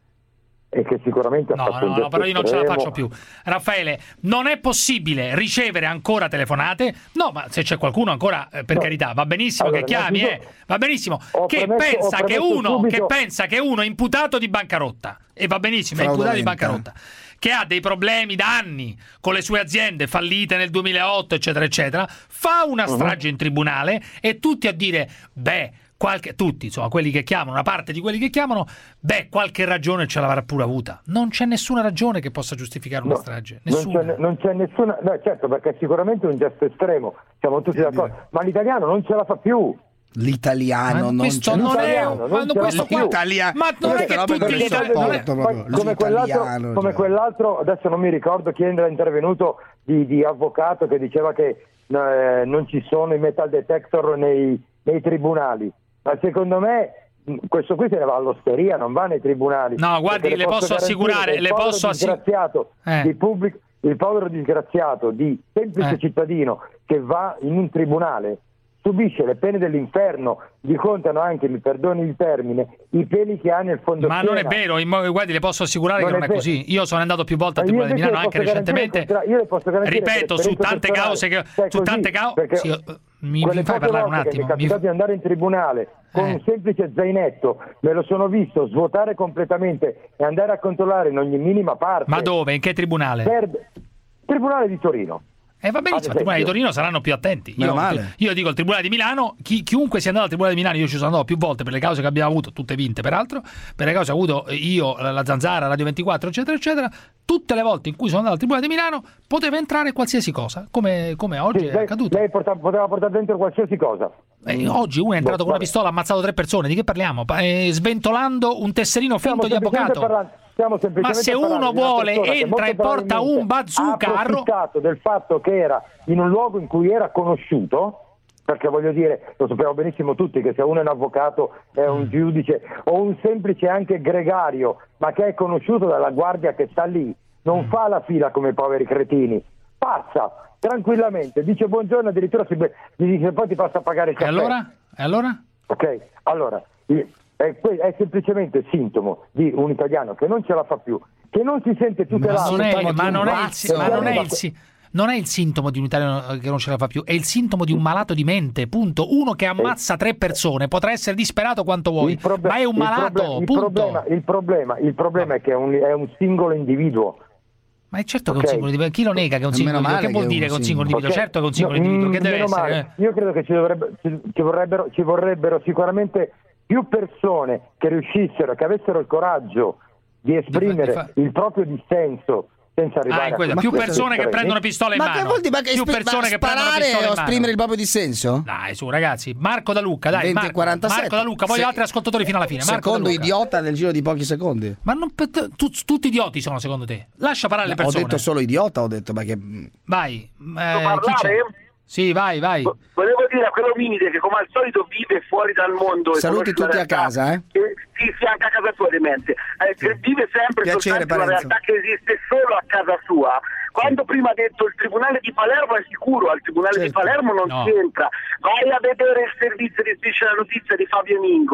e che sicuramente No, ha fatto un no, no, gesto però io non ce la estremo. faccio più. Raffaele, non è possibile ricevere ancora telefonate. No, ma se c'è qualcuno ancora, eh, per carità, va benissimo Allora, che chiami, eh. innanzitutto, Va benissimo. ho Che premesso- pensa ho che premesso uno subito- che pensa che uno è imputato di bancarotta. E va benissimo, è imputato di Fraudolenta. bancarotta. Che ha dei problemi da anni con le sue aziende fallite nel duemilaotto, eccetera, eccetera, fa una strage in tribunale e tutti a dire, beh, qualche, tutti, insomma, quelli che chiamano, una parte di quelli che chiamano, beh, qualche ragione ce l'avrà pure avuta. Non c'è nessuna ragione che possa giustificare una No, strage. Non Nessuna. c'è, non c'è nessuna, no, certo, perché è sicuramente un gesto estremo, siamo tutti d'accordo, ma l'italiano non ce la fa più. L'italiano Ma non questo c'è. non è- L'italiano non non ce la questo fa qua più. Italia- Ma non è che roba tutti non gli le italiani- sopporto come, proprio. come quell'altro, L'italiano, come cioè. quell'altro, adesso non mi ricordo chi era intervenuto di, di avvocato che diceva che eh, non ci sono i metal detector nei, nei tribunali, ma secondo me mh, questo qui se ne va all'osteria, non va nei tribunali. No, guardi, Perché le posso garantire assicurare, che il le povero posso assi- disgraziato Eh. di pubblico, il povero disgraziato di semplice Eh. cittadino che va in un tribunale subisce le pene dell'inferno, gli contano anche, mi perdoni il termine, i peli che ha nel fondo Ma non è schiena. vero, in mo- guardi, le posso assicurare Non che non è è vero. così. Io sono andato più volte al Ma io Tribunale di invece Milano, anche le posso garantire recentemente. il contra- io le posso garantire Ripeto, per su esperienza tante personale. cause che Cioè, su così, tante cause perché sì, mi, mi quelle fai poche parlare un volte che attimo. mi è Mi- capitato di andare in tribunale con Eh. un semplice zainetto, me lo sono visto svuotare completamente e andare a controllare in ogni minima parte. Ma dove? In che tribunale? Per... Tribunale di Torino. E va benissimo, al Tribunale di Torino saranno più attenti. Meno Io, male. io dico il Tribunale di Milano, chi- chiunque sia andato al Tribunale di Milano, io ci sono andato più volte per le cause che abbiamo avuto, tutte vinte peraltro, per le cause che ho avuto io, la Zanzara, Radio ventiquattro, eccetera, eccetera, tutte le volte in cui sono andato al Tribunale di Milano poteva entrare qualsiasi cosa, come, come oggi Sì, è lei, accaduto. lei porta- poteva portare dentro qualsiasi cosa. Eh, oggi uno è entrato Boh, con una vabbè. pistola, ha ammazzato tre persone, di che parliamo? Pa- eh, sventolando un tesserino finto Stiamo di semplicemente avvocato. parlando- stiamo Ma semplicemente se parlando uno di una vuole, persona che entra e molto porta un probabilmente bazooka, ha approfittato del fatto che era in un luogo in cui era conosciuto, perché voglio dire, lo sappiamo benissimo tutti che se uno è un avvocato, è un giudice o un semplice anche gregario, ma che è conosciuto dalla guardia che sta lì, non fa la fila come i poveri cretini, passa tranquillamente, dice buongiorno, addirittura si be- gli dice poi ti passa a pagare il E caffè. allora? E allora? Ok, allora il- è, que- è semplicemente il sintomo di un italiano che non ce la fa più, che non si sente Ma tutelato. non è, dal ma non è il, mazzo. si- ma non è il si- non è il sintomo di un italiano che non ce la fa più, è il sintomo di un malato di mente, punto. Uno che ammazza tre persone potrà essere disperato quanto vuoi, Il proble- ma è un il malato, proble- il punto. problema, il problema, il problema è che è un, è un singolo individuo. Ma è certo che è Ok. un singolo individuo. Chi lo nega che è un Ma singolo meno individuo? male Che vuol che è dire un che è un singolo individuo? Ok? Certo che è un singolo No, individuo, che mm, deve meno essere. male. Io credo che ci, dovrebbe, ci, ci vorrebbero, ci vorrebbero sicuramente più persone che riuscissero, che avessero il coraggio di esprimere fa- il proprio dissenso senza arrivare Ah, in a quella- questi più persone che estremi. prendono pistola in Ma mano. che vuol dire? Ma che più esper- persone ma che prendono sparare pistola o in mano. esprimere il proprio dissenso? Dai, su ragazzi, Marco da Lucca, dai, venti e Marco, quarantasette. Marco da Lucca, voglio Se- altri ascoltatori fino alla fine. Marco Secondo da Lucca. idiota nel giro di pochi secondi. Ma non, tu- tutti idioti sono secondo te? Lascia parlare le Ho persone. detto solo idiota, ho detto, perché Vai, eh, parlare? chi c'è? Sì, vai, vai. Volevo dire a quell'ominide che come al solito vive fuori dal mondo e saluti conosce la tutti a realtà, casa, eh? che- sì, sì, anche a casa sua demente, eh, che vive sempre Piacere, soltanto una Parenzo. realtà che esiste solo a casa sua. Quando prima ha detto il tribunale di Palermo è sicuro, al tribunale di Certo. Palermo non No. si entra. Vai a vedere il servizio di Striscia la Notizia di Fabio Mingo.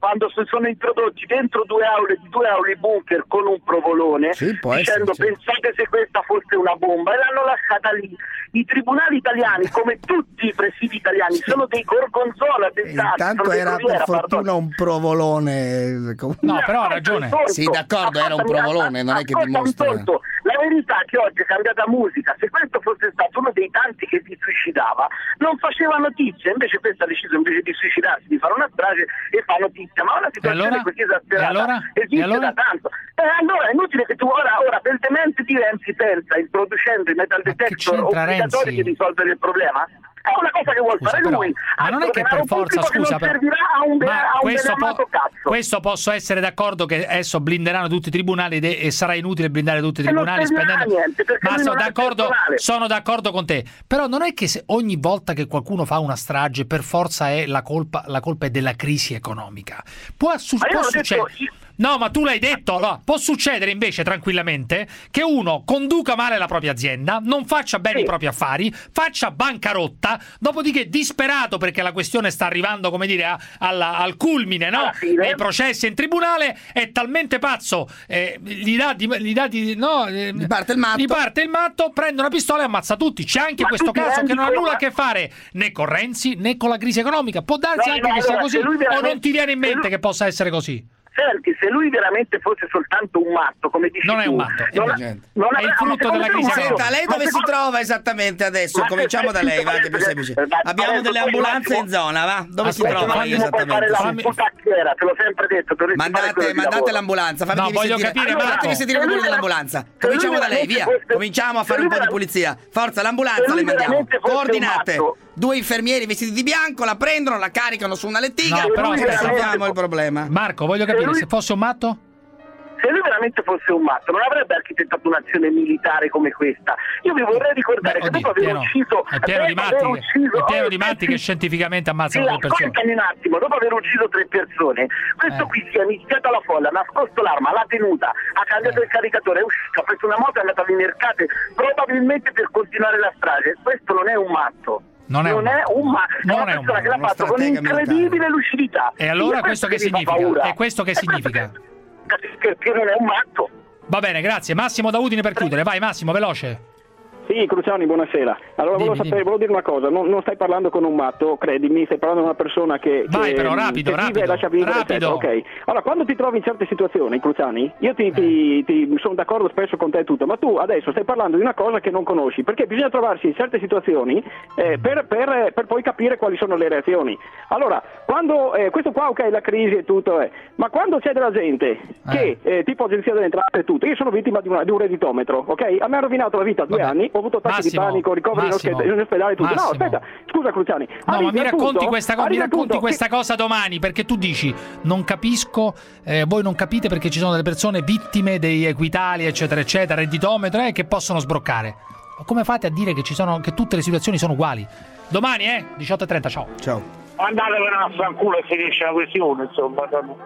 quando si sono introdotti dentro due aule di due aule bunker con un provolone, sì, dicendo essere, pensate se questa fosse una bomba, e l'hanno lasciata lì. I tribunali italiani, come tutti i presidi italiani, sì, sono dei gorgonzola attentati. Intanto era corriera, per fortuna pardon. un provolone. No, però ha ragione. Sì, d'accordo, era un provolone, non è che dimostra. La verità è che oggi è cambiata musica. Se questo fosse stato uno dei tanti che si suicidava, non faceva notizia. Invece questo ha deciso, invece di suicidarsi, di fare una strage e fa notizia. Ma una situazione allora? così esasperata allora? esiste allora? da tanto. E allora è inutile che tu ora, ora per demente di Renzi pensa, introducendo i metal detector obbligatori, di risolvere il problema. È una cosa che vuol Scusa, fare però, lui. ma non è che per forza, scusa, però, a un, ma a un questo, po- cazzo. questo posso essere d'accordo che adesso blinderanno tutti i tribunali de- e sarà inutile blindare tutti i tribunali spendendo... niente, ma sono d'accordo, sono d'accordo con te, però non è che se ogni volta che qualcuno fa una strage per forza è la colpa, la colpa è della crisi economica. Può, su- può succedere detto... No, ma tu l'hai detto, no, può succedere invece tranquillamente che uno conduca male la propria azienda, non faccia bene sì. i propri affari, faccia bancarotta, dopodiché disperato perché la questione sta arrivando, come dire, a, alla, al culmine, no? Nei processi in tribunale, è talmente pazzo, eh, gli dà di, gli dà di no, eh, gli parte il matto, gli parte il matto, prende una pistola e ammazza tutti. C'è anche ma questo caso che non ha nulla a che fare né con Renzi né con la crisi economica. Può darsi no, anche no, che sia così, o non ti viene in mente lui... che possa essere così? Senti, se lui veramente fosse soltanto un matto, come dici non tu, è un matto, non è, ha, non è il frutto della crisi. Senta, lei dove si trova esattamente adesso? Ma cominciamo da lei, va, che è più semplice. Abbiamo delle ambulanze in zona, va? Dove Aspetta, si trova lei esattamente? Fammi... Te l'ho sempre detto. Mandate, mandate l'ambulanza, fammi no, voglio sentire. capire, allora, Marco. Fatemi sentire il rumore dell'ambulanza. Cominciamo da lei, via. Cominciamo a fare un po' di pulizia. Forza, l'ambulanza le mandiamo. Coordinate. Due infermieri vestiti di bianco la prendono, la caricano su una lettiga no, però e risolviamo il problema. Marco, voglio capire, lui... se fosse un matto? Se lui veramente fosse un matto non avrebbe architettato un'azione militare come questa. Io vi vorrei ricordare Beh, che dopo aver ucciso è pieno di matti, ucciso, è pieno oh, di matti che scientificamente ammazzano sì, le persone. Ascoltami un attimo, dopo aver ucciso tre persone, questo eh. qui si è mischiato alla folla, ha nascosto l'arma, l'ha tenuta, ha cambiato eh. il caricatore, è uscito, ha preso una moto e è andato alle mercate, probabilmente per continuare la strage. Questo non è un matto. Non è, non è un matto, è una persona che l'ha fatto con incredibile lucidità. E allora questo che significa? E questo che significa? Che, che non è un matto. Va bene, grazie. Massimo da Udine per chiudere. Vai Massimo, veloce. Sì, Cruciani, buonasera. Allora, dimmi, volevo, sapere, volevo dire una cosa, non, non stai parlando con un matto, credimi, stai parlando con una persona che... Vai che, però, rapido, che rapido, vive e lascia vivere, rapido. Ok, allora, quando ti trovi in certe situazioni, Cruciani, io ti, eh. ti, ti sono d'accordo spesso con te e tutto, ma tu adesso stai parlando di una cosa che non conosci, perché bisogna trovarsi in certe situazioni eh, per, per, per poi capire quali sono le reazioni. Allora, quando, eh, questo qua, ok, la crisi e tutto, eh, ma quando c'è della gente che, eh, tipo agenzia delle entrate e tutto, io sono vittima di, una, di un redditometro, ok? A me ha rovinato la vita due Vabbè. anni, ho avuto attacchi di panico, ricoveri in ospedale e tutto. Massimo. No, aspetta, scusa Cruciani. No, ma mi racconti punto, questa, co- mi racconti questa che... cosa domani, perché tu dici non capisco, eh, voi non capite perché ci sono delle persone vittime dei Equitalia, eccetera, eccetera, redditometro, eh, che possono sbroccare. Come fate a dire che ci sono che tutte le situazioni sono uguali? Domani, eh? diciotto e trenta, ciao. Ciao. Andatevene a fanculo e finisce la questione, insomma.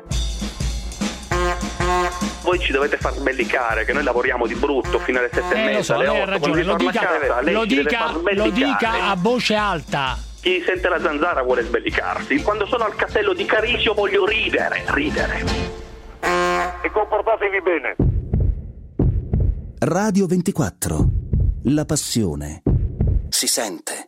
Voi ci dovete far sbellicare che noi lavoriamo di brutto fino alle sette eh, e mezza, lo so, alle lei ha otto, ragione, lo dica, casa, lei lo, dica, lo dica a voce alta. Chi sente la zanzara vuole sbellicarsi. Quando sono al castello di Carisio voglio ridere, ridere. E comportatevi bene. Radio ventiquattro. La passione si sente.